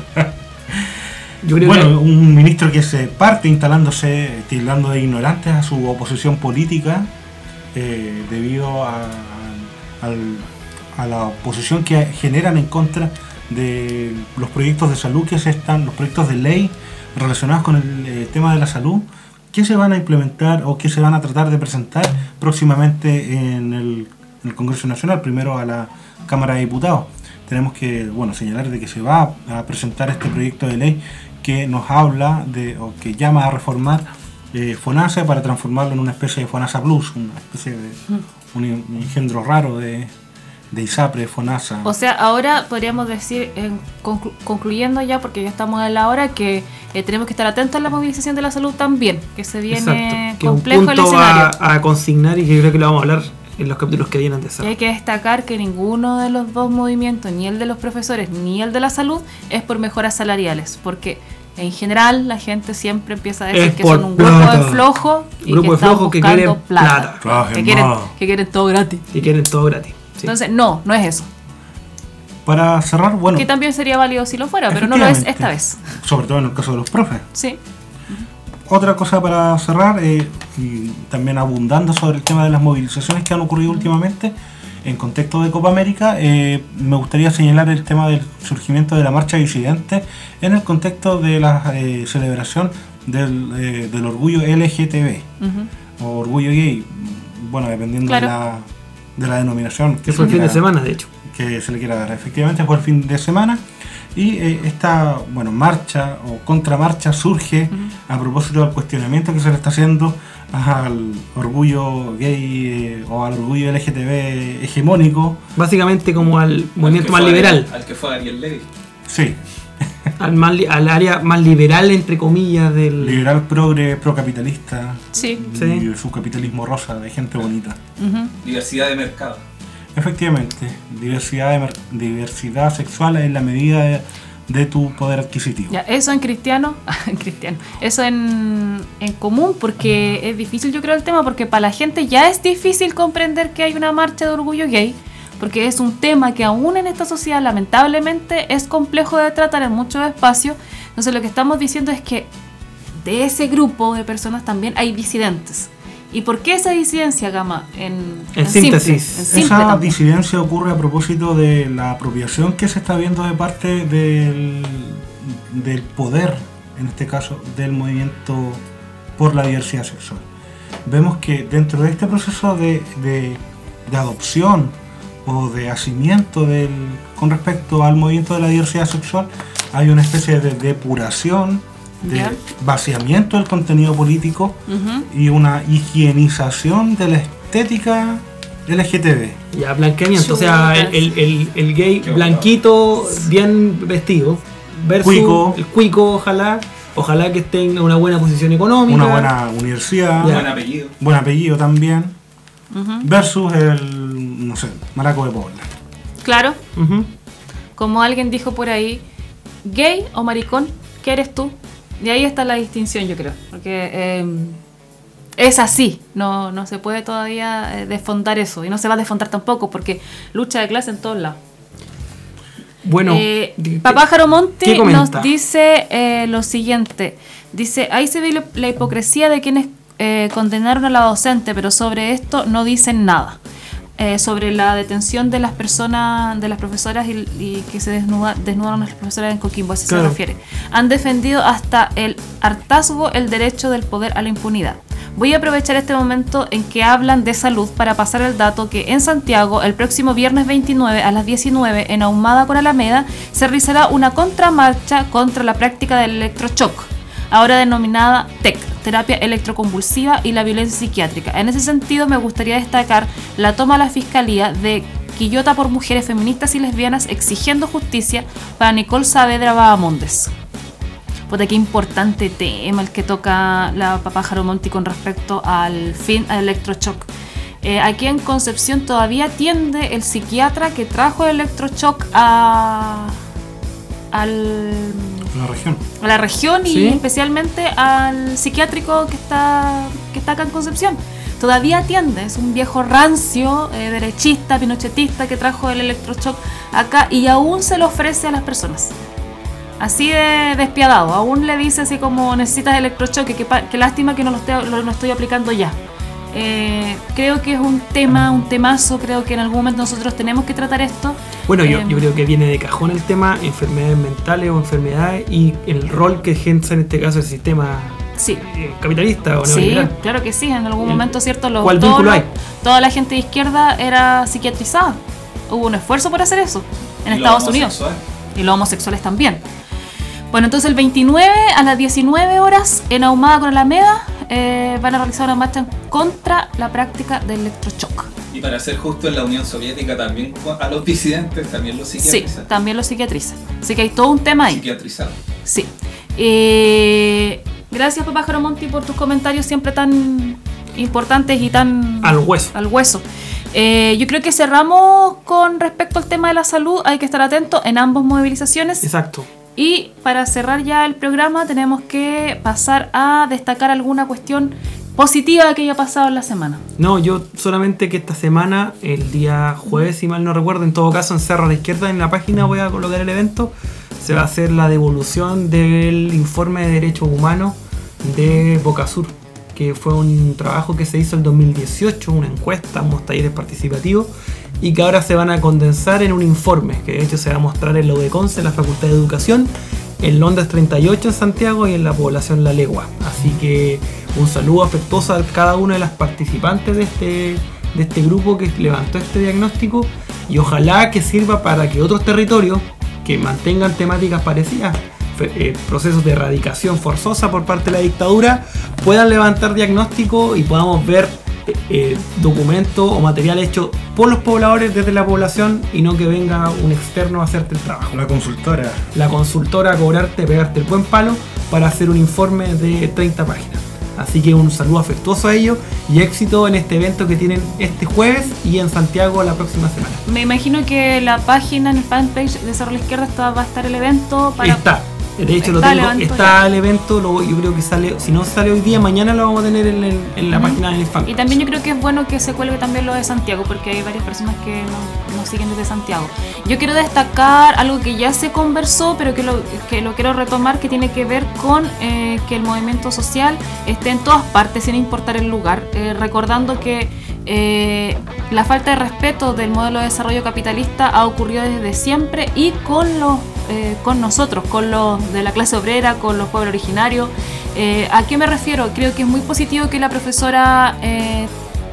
Yo creo Bueno, un ministro que se parte instalándose, tildando de ignorantes a su oposición política eh, debido a, al- a la oposición que generan en contra de los proyectos de salud que se están, los proyectos de ley relacionados con el eh, tema de la salud que se van a implementar o que se van a tratar de presentar próximamente en el, en el Congreso Nacional, primero a la Cámara de Diputados. Tenemos que, bueno, señalar de que se va a presentar este proyecto de ley que nos habla de, o que llama a reformar eh, FONASA para transformarlo en una especie de FONASA Plus, una especie de un, un engendro raro de, de ISAPRE, FONASA. O sea, ahora podríamos decir, en conclu- concluyendo ya, porque ya estamos en la hora, que eh, tenemos que estar atentos a la movilización de la salud también, que se viene exacto. Que es un complejo el punto escenario. a, a consignar y que creo que lo vamos a hablar en los capítulos que vienen de Y esa. hay que destacar que ninguno de los dos movimientos, ni el de los profesores ni el de la salud, es por mejoras salariales, porque en general la gente siempre empieza a decir Es que por son un grupo plata. de flojos y Grupo que de están flojos que buscando quieren plata, plata. Trabajen que, quieren, más. que quieren todo gratis. Y quieren todo gratis. Sí. Entonces, no, no es eso. Para cerrar, bueno, Que también sería válido si lo fuera, pero no lo es esta vez. sobre todo en el caso de los profes. Sí. Otra cosa para cerrar, eh, y también abundando sobre el tema de las movilizaciones que han ocurrido últimamente, en contexto de Copa América, eh, me gustaría señalar el tema del surgimiento de la marcha disidente en el contexto de la eh, celebración del, eh, del orgullo L G T B, Ujú. o orgullo gay, bueno, dependiendo Claro. de, la, de la denominación Que fue el se fin de quiera- semana, de hecho. que se le quiera dar. Efectivamente fue el fin de semana Y eh, esta bueno, marcha o contramarcha surge uh-huh. a propósito del cuestionamiento que se le está haciendo al orgullo gay eh, o al orgullo L G T B hegemónico. Básicamente como al movimiento más Ariel, liberal. Al que fue Ariel Levy. Sí. al, más, al área más liberal, entre comillas, del... Liberal, progre, procapitalista. Sí. Y sí. su capitalismo rosa de gente bonita. Uh-huh. Diversidad de mercado. Efectivamente, diversidad, de mer- diversidad sexual en la medida de, de tu poder adquisitivo. Ya, eso en cristiano, en cristiano, eso en, en común, porque es difícil, yo creo, el tema, porque para la gente ya es difícil comprender que hay una marcha de orgullo gay, porque es un tema que aún en esta sociedad lamentablemente es complejo de tratar en muchos espacios. Entonces lo que estamos diciendo es que de ese grupo de personas también hay disidentes. ¿Y por qué esa disidencia, Gama? En, en, en síntesis. Simple, en simple esa tampoco. disidencia ocurre a propósito de la apropiación que se está viendo de parte del, del poder, en este caso, del movimiento por la diversidad sexual. Vemos que dentro de este proceso de, de, de adopción o de hacimiento del, con respecto al movimiento de la diversidad sexual, hay una especie de depuración, de yeah. vaciamiento del contenido político Uh-huh. y una higienización de la estética L G T B. Ya, blanqueamiento, o sea, el, el, el, el gay Qué blanquito, bien vestido, versus Cuico. el cuico, ojalá, ojalá que esté en una buena posición económica. Una buena universidad, Ya. Buen apellido. buen apellido también, Uh-huh. versus el, no sé, maraco de Pobla. Claro, Uh-huh. como alguien dijo por ahí, gay o maricón, ¿qué eres tú? Y ahí está la distinción, yo creo, porque eh, es así, no, no se puede todavía eh, desfondar eso, y no se va a desfondar tampoco, porque lucha de clase en todos lados. Bueno, Eh, ¿qué- Papá Jaro Monti qué comenta? nos dice eh, lo siguiente, dice, ahí se ve la, la hipocresía de quienes eh, condenaron a la docente, pero sobre esto no dicen nada. Eh, sobre la detención de las personas, de las profesoras y, y que se desnuda, desnudaron a las profesoras en Coquimbo, así Claro. se refiere. Han defendido hasta el hartazgo el derecho del poder a la impunidad. Voy a aprovechar este momento en que hablan de salud para pasar el dato que en Santiago, el próximo viernes veintinueve a las diecinueve, en Ahumada con Alameda, se realizará una contramarcha contra la práctica del electroshock, ahora denominada T E C, terapia electroconvulsiva, y la violencia psiquiátrica. En ese sentido, me gustaría destacar la toma a la Fiscalía de Quillota por mujeres feministas y lesbianas exigiendo justicia para Nicole Saavedra Bahamondes. Puta, qué importante tema el que toca la Papá Jaro Monti con respecto al fin al electroshock. Eh, aquí en Concepción todavía atiende el psiquiatra que trajo el electroshock a, al, La región. a la región y ¿Sí? especialmente al psiquiátrico que está, que está acá en Concepción. Todavía atiende, es un viejo rancio, eh, derechista, pinochetista que trajo el electroshock acá y aún se lo ofrece a las personas. Así de despiadado, aún le dice así como necesitas electroshock, que, pa- que lástima que no lo estoy, lo, lo estoy aplicando ya. Eh, creo que es un tema, un temazo, creo que en algún momento nosotros tenemos que tratar esto. Bueno, yo, Eh, yo creo que viene de cajón el tema enfermedades mentales o enfermedades y el rol que ejerce en este caso el sistema Sí. eh, capitalista o Sí, neoliberal. claro que sí, en algún El- momento, ¿cierto? Los, ¿cuál todos vínculo los- hay? Toda la gente de izquierda era psiquiatrizada. Hubo un esfuerzo por hacer eso en Y los Estados Unidos. homosexuales. Y los homosexuales también. Bueno, entonces el veintinueve a las diecinueve horas en Ahumada con Alameda eh, van a realizar una marcha contra la práctica del electroshock. Y para ser justo, en la Unión Soviética también a los disidentes también los Sí, psiquiatrizan. también los psiquiatrizan. Así que hay todo un tema ahí. Psiquiatrizados. Sí. Eh, gracias, Papá Jaro Monti, por tus comentarios siempre tan importantes y tan Al hueso. al hueso. Eh, yo creo que cerramos con respecto al tema de la salud. Hay que estar atentos en ambas movilizaciones. Exacto. Y para cerrar ya el programa tenemos que pasar a destacar alguna cuestión positiva que haya pasado en la semana. No, yo solamente que esta semana, el día jueves, si mal no recuerdo, en todo caso en Cerro a la Izquierda, en la página voy a colocar el evento, se va a hacer la devolución del informe de derechos humanos de Boca Sur, que fue un trabajo que se hizo en dos mil dieciocho, una encuesta, unos talleres participativos, y que ahora se van a condensar en un informe, que de hecho se va a mostrar en la U D E Conce, en la Facultad de Educación, en Londres treinta y ocho en Santiago y en la población La Legua. Así que un saludo afectuoso a cada una de las participantes de este, de este grupo que levantó este diagnóstico, y ojalá que sirva para que otros territorios que mantengan temáticas parecidas, eh, procesos de erradicación forzosa por parte de la dictadura, puedan levantar diagnóstico y podamos ver eh, documentos o material hecho por los pobladores desde la población y no que venga un externo a hacerte el trabajo. La consultora. La consultora a cobrarte, pegarte el buen palo para hacer un informe de treinta páginas. Así que un saludo afectuoso a ellos y éxito en este evento que tienen este jueves y en Santiago la próxima semana. Me imagino que la página en el fanpage de Cerro a la Izquierda está, va a estar el evento para... Está. De hecho, lo está tengo, el evento está ya. el evento, lo, yo creo que sale, si no sale hoy día, mañana lo vamos a tener en, el, en la uh-huh. página del fanpage. Y también yo creo que es bueno que se cuelgue también lo de Santiago, porque hay varias personas que no, no siguen desde Santiago. Yo quiero destacar algo que ya se conversó, pero que lo, que lo quiero retomar, que tiene que ver con eh, que el movimiento social esté en todas partes, sin importar el lugar, eh, recordando que eh, la falta de respeto del modelo de desarrollo capitalista ha ocurrido desde siempre y con los Eh, con nosotros, con los de la clase obrera, con los pueblos originarios. Eh, ¿A qué me refiero? Creo que es muy positivo que la profesora, eh,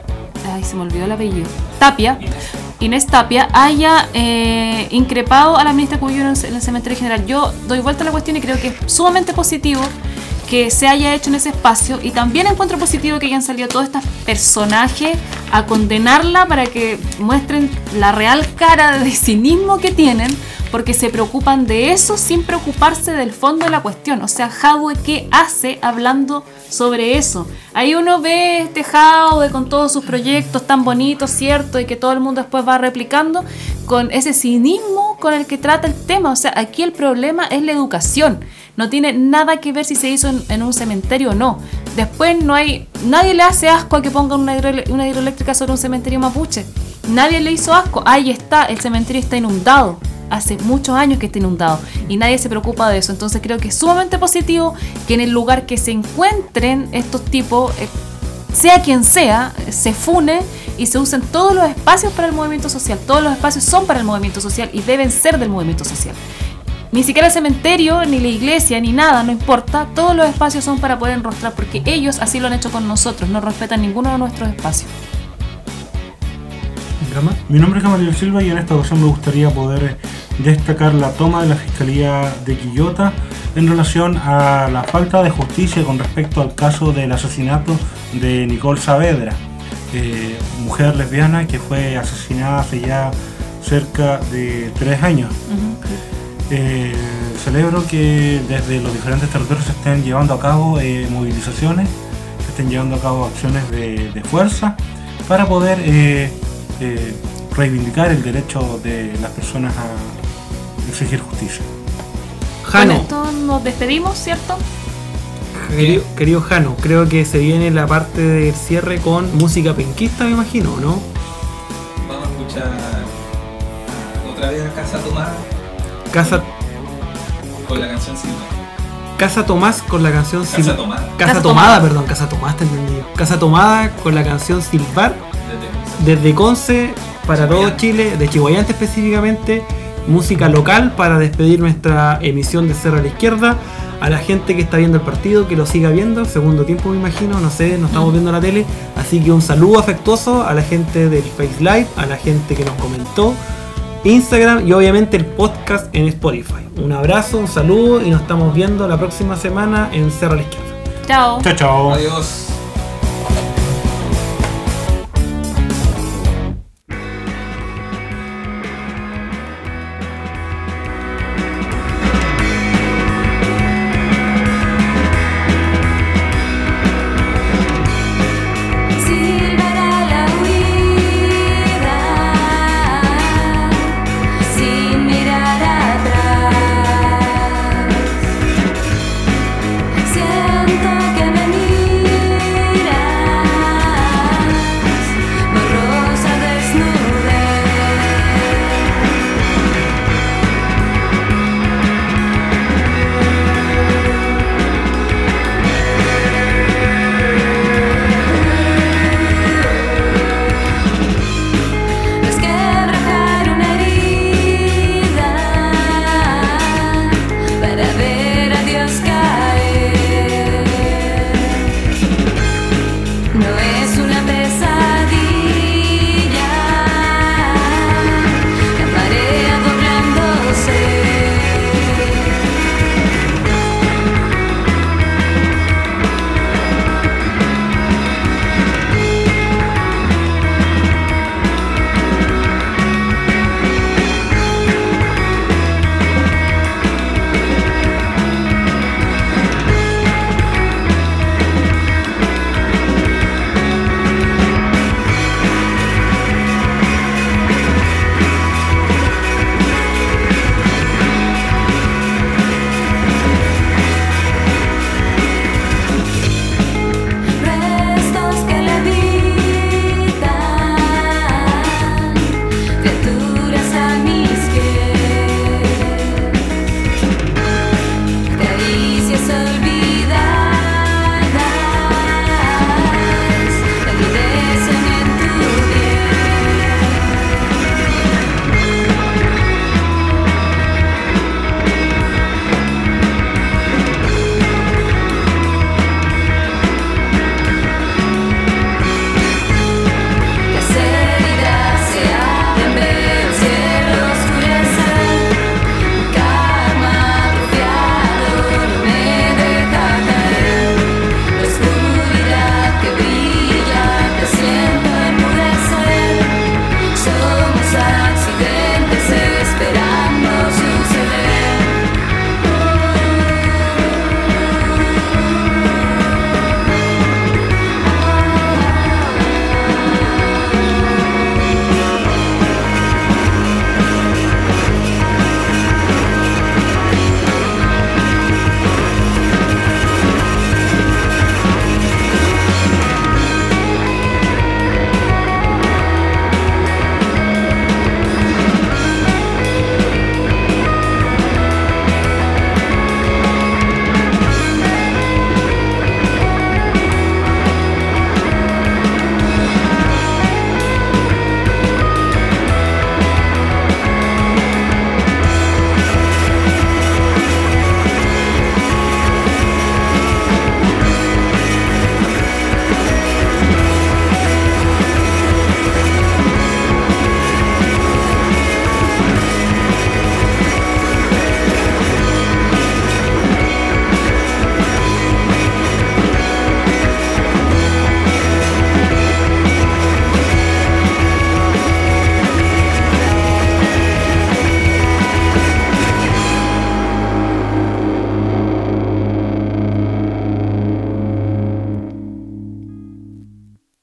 ay, se me olvidó el apellido, Tapia, Inés Tapia, haya eh, increpado a la ministra Cubillón en el cementerio general. Yo doy vuelta a la cuestión y creo que es sumamente positivo que se haya hecho en ese espacio, y también encuentro positivo que hayan salido todos estos personajes a condenarla para que muestren la real cara de cinismo que tienen, porque se preocupan de eso sin preocuparse del fondo de la cuestión. O sea, Jadwe, ¿qué hace hablando sobre eso? Ahí uno ve este Jadwe con todos sus proyectos tan bonitos, ¿cierto? Y que todo el mundo después va replicando con ese cinismo con el que trata el tema. O sea, aquí el problema es la educación. No tiene nada que ver si se hizo en, en un cementerio o no. Después no hay... Nadie le hace asco a que pongan una, hidro, una hidroeléctrica sobre un cementerio mapuche. Nadie le hizo asco. Ahí está, el cementerio está inundado. Hace muchos años que está inundado y nadie se preocupa de eso. Entonces creo que es sumamente positivo que en el lugar que se encuentren estos tipos, eh, sea quien sea, se fune y se usen todos los espacios para el movimiento social. Todos los espacios son para el movimiento social y deben ser del movimiento social. Ni siquiera el cementerio, ni la iglesia, ni nada, no importa. Todos los espacios son para poder enrostrar, porque ellos así lo han hecho con nosotros. No respetan ninguno de nuestros espacios. Mi nombre es Gamaliel Silva y en esta ocasión me gustaría poder destacar la toma de la Fiscalía de Quillota en relación a la falta de justicia con respecto al caso del asesinato de Nicole Saavedra, eh, mujer lesbiana que fue asesinada hace ya cerca de tres años. Uh-huh. eh, celebro que desde los diferentes territorios se estén llevando a cabo eh, movilizaciones, se estén llevando a cabo acciones de, de fuerza para poder eh, Eh, reivindicar el derecho de las personas a exigir justicia. Jano. Con esto nos despedimos, ¿cierto? Querido, querido Jano, creo que se viene la parte del cierre con música penquista, me imagino, ¿no? Vamos a escuchar otra vez a Casa Tomada. Casa... Con la canción Silva. Casa Tomás con la canción Casa Sil... Tomada. Casa, Casa Tomada, Tomada, perdón, Casa Tomás te entendí. Casa Tomada con la canción Silvar. Desde Conce para todo Chile, de Chihuayante específicamente, música local para despedir nuestra emisión de Cerro a la Izquierda. A la gente que está viendo el partido, que lo siga viendo, segundo tiempo me imagino, no sé, no estamos viendo la tele. Así que un saludo afectuoso a la gente del Face Live, a la gente que nos comentó, Instagram y obviamente el podcast en Spotify. Un abrazo, un saludo y nos estamos viendo la próxima semana en Cerro a la Izquierda. Chao. Chao, chao. Adiós.